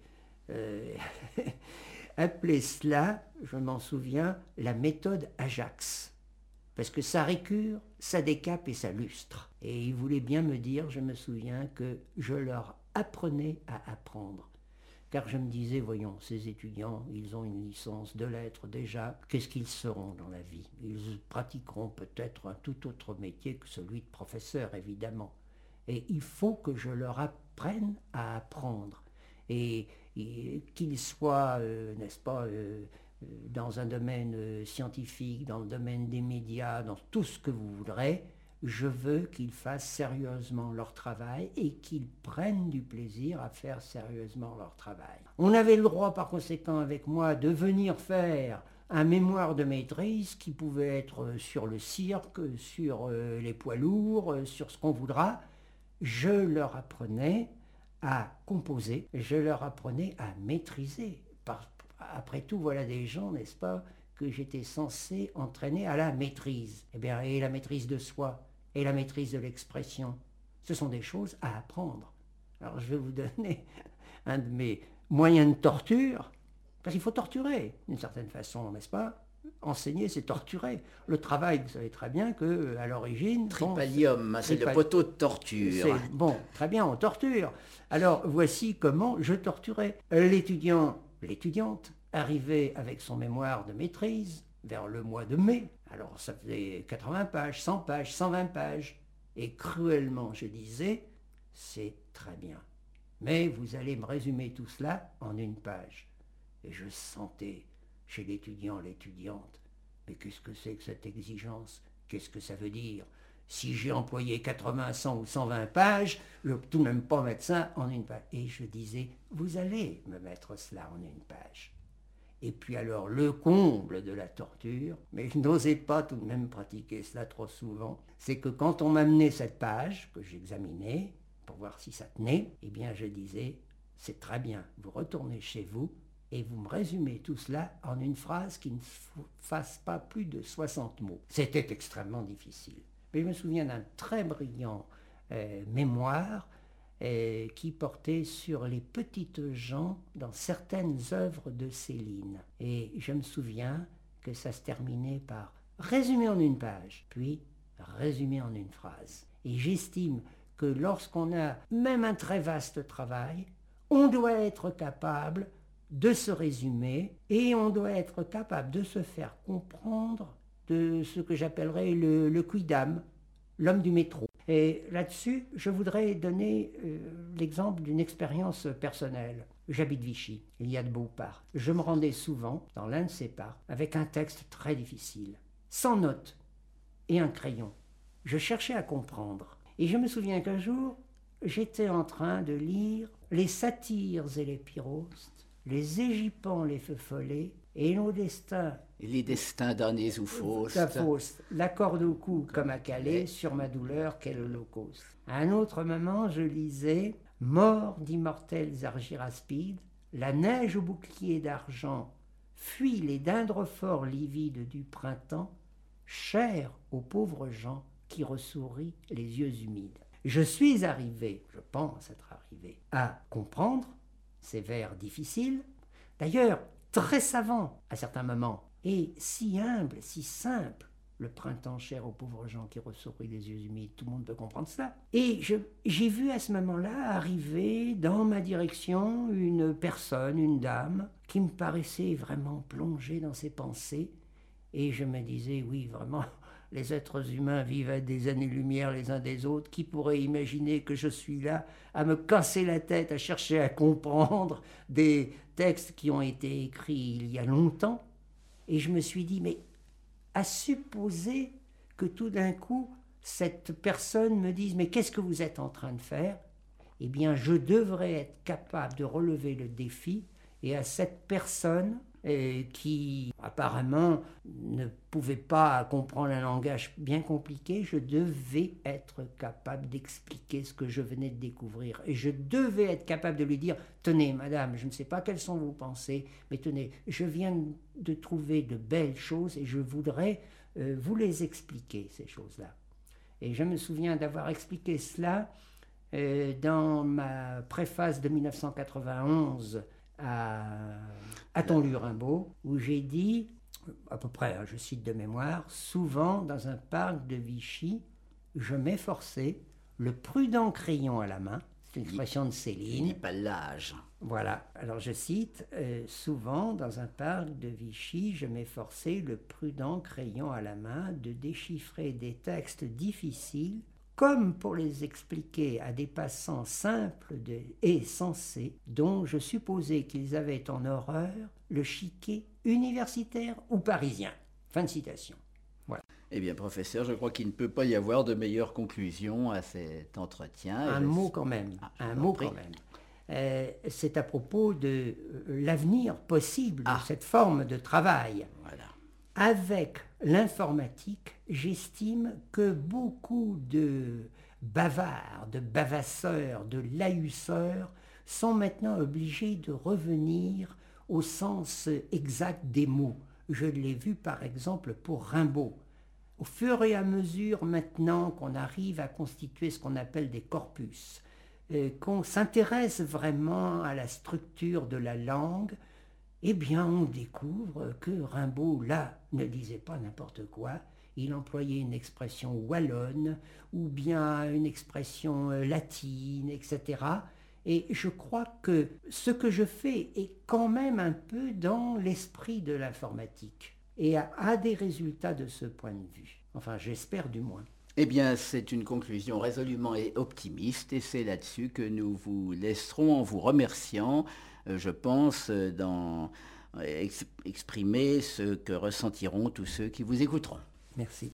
appelé cela, je m'en souviens, la méthode Ajax. Parce que ça récure, ça décape et ça lustre. Et ils voulaient bien me dire, je me souviens, que je leur apprenais à apprendre. Car je me disais, voyons, ces étudiants, ils ont une licence de lettres déjà, qu'est-ce qu'ils seront dans la vie? Ils pratiqueront peut-être un tout autre métier que celui de professeur, évidemment. Et il faut que je leur apprenne à apprendre. Et qu'ils soient, n'est-ce pas, dans un domaine scientifique, dans le domaine des médias, dans tout ce que vous voudrez, je veux qu'ils fassent sérieusement leur travail et qu'ils prennent du plaisir à faire sérieusement leur travail. On avait le droit, par conséquent, avec moi, de venir faire un mémoire de maîtrise qui pouvait être sur le cirque, sur les poids lourds, sur ce qu'on voudra. Je leur apprenais à composer, je leur apprenais à maîtriser. Après tout, voilà des gens, n'est-ce pas, que j'étais censé entraîner à la maîtrise. Eh bien, et la maîtrise de soi, et la maîtrise de l'expression, ce sont des choses à apprendre. Alors, je vais vous donner un de mes moyens de torture, parce qu'il faut torturer, d'une certaine façon, n'est-ce pas? Enseigner, c'est torturer. Le travail, vous savez très bien qu'à l'origine... Tripalium, c'est le poteau de torture. Bon, très bien, on torture. Alors, voici comment je torturais. L'étudiante arrivait avec son mémoire de maîtrise vers le mois de mai. Alors, ça faisait 80 pages, 100 pages, 120 pages. Et cruellement, je disais, c'est très bien. Mais vous allez me résumer tout cela en une page. Et je sentais... chez l'étudiant, l'étudiante. Mais qu'est-ce que c'est que cette exigence? Qu'est-ce que ça veut dire? Si j'ai employé 80, 100 ou 120 pages, je ne peux tout de même pas mettre ça en une page. Et je disais, vous allez me mettre cela en une page. Et puis alors, le comble de la torture, mais je n'osais pas tout de même pratiquer cela trop souvent, c'est que quand on m'amenait cette page que j'examinais, pour voir si ça tenait, eh bien je disais, c'est très bien, vous retournez chez vous et vous me résumez tout cela en une phrase qui ne fasse pas plus de 60 mots. C'était extrêmement difficile. Mais je me souviens d'un très brillant mémoire qui portait sur les petites gens dans certaines œuvres de Céline. Et je me souviens que ça se terminait par résumé en une page, puis résumé en une phrase. Et j'estime que lorsqu'on a même un très vaste travail, on doit être capable de se résumer et on doit être capable de se faire comprendre de ce que j'appellerais le quidam, l'homme du métro. Et là-dessus, je voudrais donner l'exemple d'une expérience personnelle. J'habite Vichy, il y a de beaux parcs. Je me rendais souvent dans l'un de ces parcs avec un texte très difficile, sans notes et un crayon. Je cherchais à comprendre. Et je me souviens qu'un jour, j'étais en train de lire les Satyres et les Pyrrhostes, les Égypans, les Feux follets, et nos destins. Les destins d'Arnés ou Faust. La corde au cou comme à Calais, sur ma douleur, quel holocauste. À un autre moment, je lisais Mort d'immortels argiraspides, la neige au bouclier d'argent fuit les dindres-forts livides du printemps, cher aux pauvres gens qui ressourit les yeux humides. Je suis arrivé, je pense être arrivé, à comprendre ces vers difficiles, d'ailleurs très savants à certains moments, et si humble, si simple, le printemps cher aux pauvres gens qui ressourit les yeux humides, tout le monde peut comprendre cela. Et j'ai vu à ce moment-là arriver dans ma direction une personne, une dame, qui me paraissait vraiment plongée dans ses pensées, et je me disais, oui, vraiment, les êtres humains vivent à des années-lumière les uns des autres. Qui pourrait imaginer que je suis là à me casser la tête, à chercher à comprendre des textes qui ont été écrits il y a longtemps? Et je me suis dit, mais à supposer que tout d'un coup, cette personne me dise, mais qu'est-ce que vous êtes en train de faire? Eh bien, je devrais être capable de relever le défi, et à cette personne qui apparemment ne pouvait pas comprendre un langage bien compliqué, je devais être capable d'expliquer ce que je venais de découvrir. Et je devais être capable de lui dire, tenez madame, je ne sais pas quelles sont vos pensées, mais tenez, je viens de trouver de belles choses et je voudrais vous les expliquer, ces choses-là. Et je me souviens d'avoir expliqué cela dans ma préface de 1991 à Ton Rimbaud, où j'ai dit, à peu près, je cite de mémoire, souvent dans un parc de Vichy, je m'efforçais, le prudent crayon à la main, c'est une expression de Céline. Il pas l'âge. Voilà, alors je cite, souvent dans un parc de Vichy, je m'efforçais, le prudent crayon à la main, de déchiffrer des textes difficiles, comme pour les expliquer à des passants simples et sensés, dont je supposais qu'ils avaient en horreur le chiquet universitaire ou parisien. Fin de citation. Voilà. Eh bien, professeur, je crois qu'il ne peut pas y avoir de meilleure conclusion à cet entretien. Un mot quand même. C'est à propos de l'avenir possible de cette forme de travail. Voilà. Avec l'informatique, j'estime que beaucoup de bavards, de bavasseurs, de lahusseurs sont maintenant obligés de revenir au sens exact des mots. Je l'ai vu par exemple pour Rimbaud. Au fur et à mesure maintenant qu'on arrive à constituer ce qu'on appelle des corpus, qu'on s'intéresse vraiment à la structure de la langue, eh bien on découvre que Rimbaud, là, ne disait pas n'importe quoi. Il employait une expression wallonne ou bien une expression latine, etc. Et je crois que ce que je fais est quand même un peu dans l'esprit de l'informatique et a des résultats de ce point de vue. Enfin, j'espère du moins. Eh bien, c'est une conclusion résolument optimiste et c'est là-dessus que nous vous laisserons en vous remerciant, je pense, exprimer ce que ressentiront tous ceux qui vous écouteront. Merci.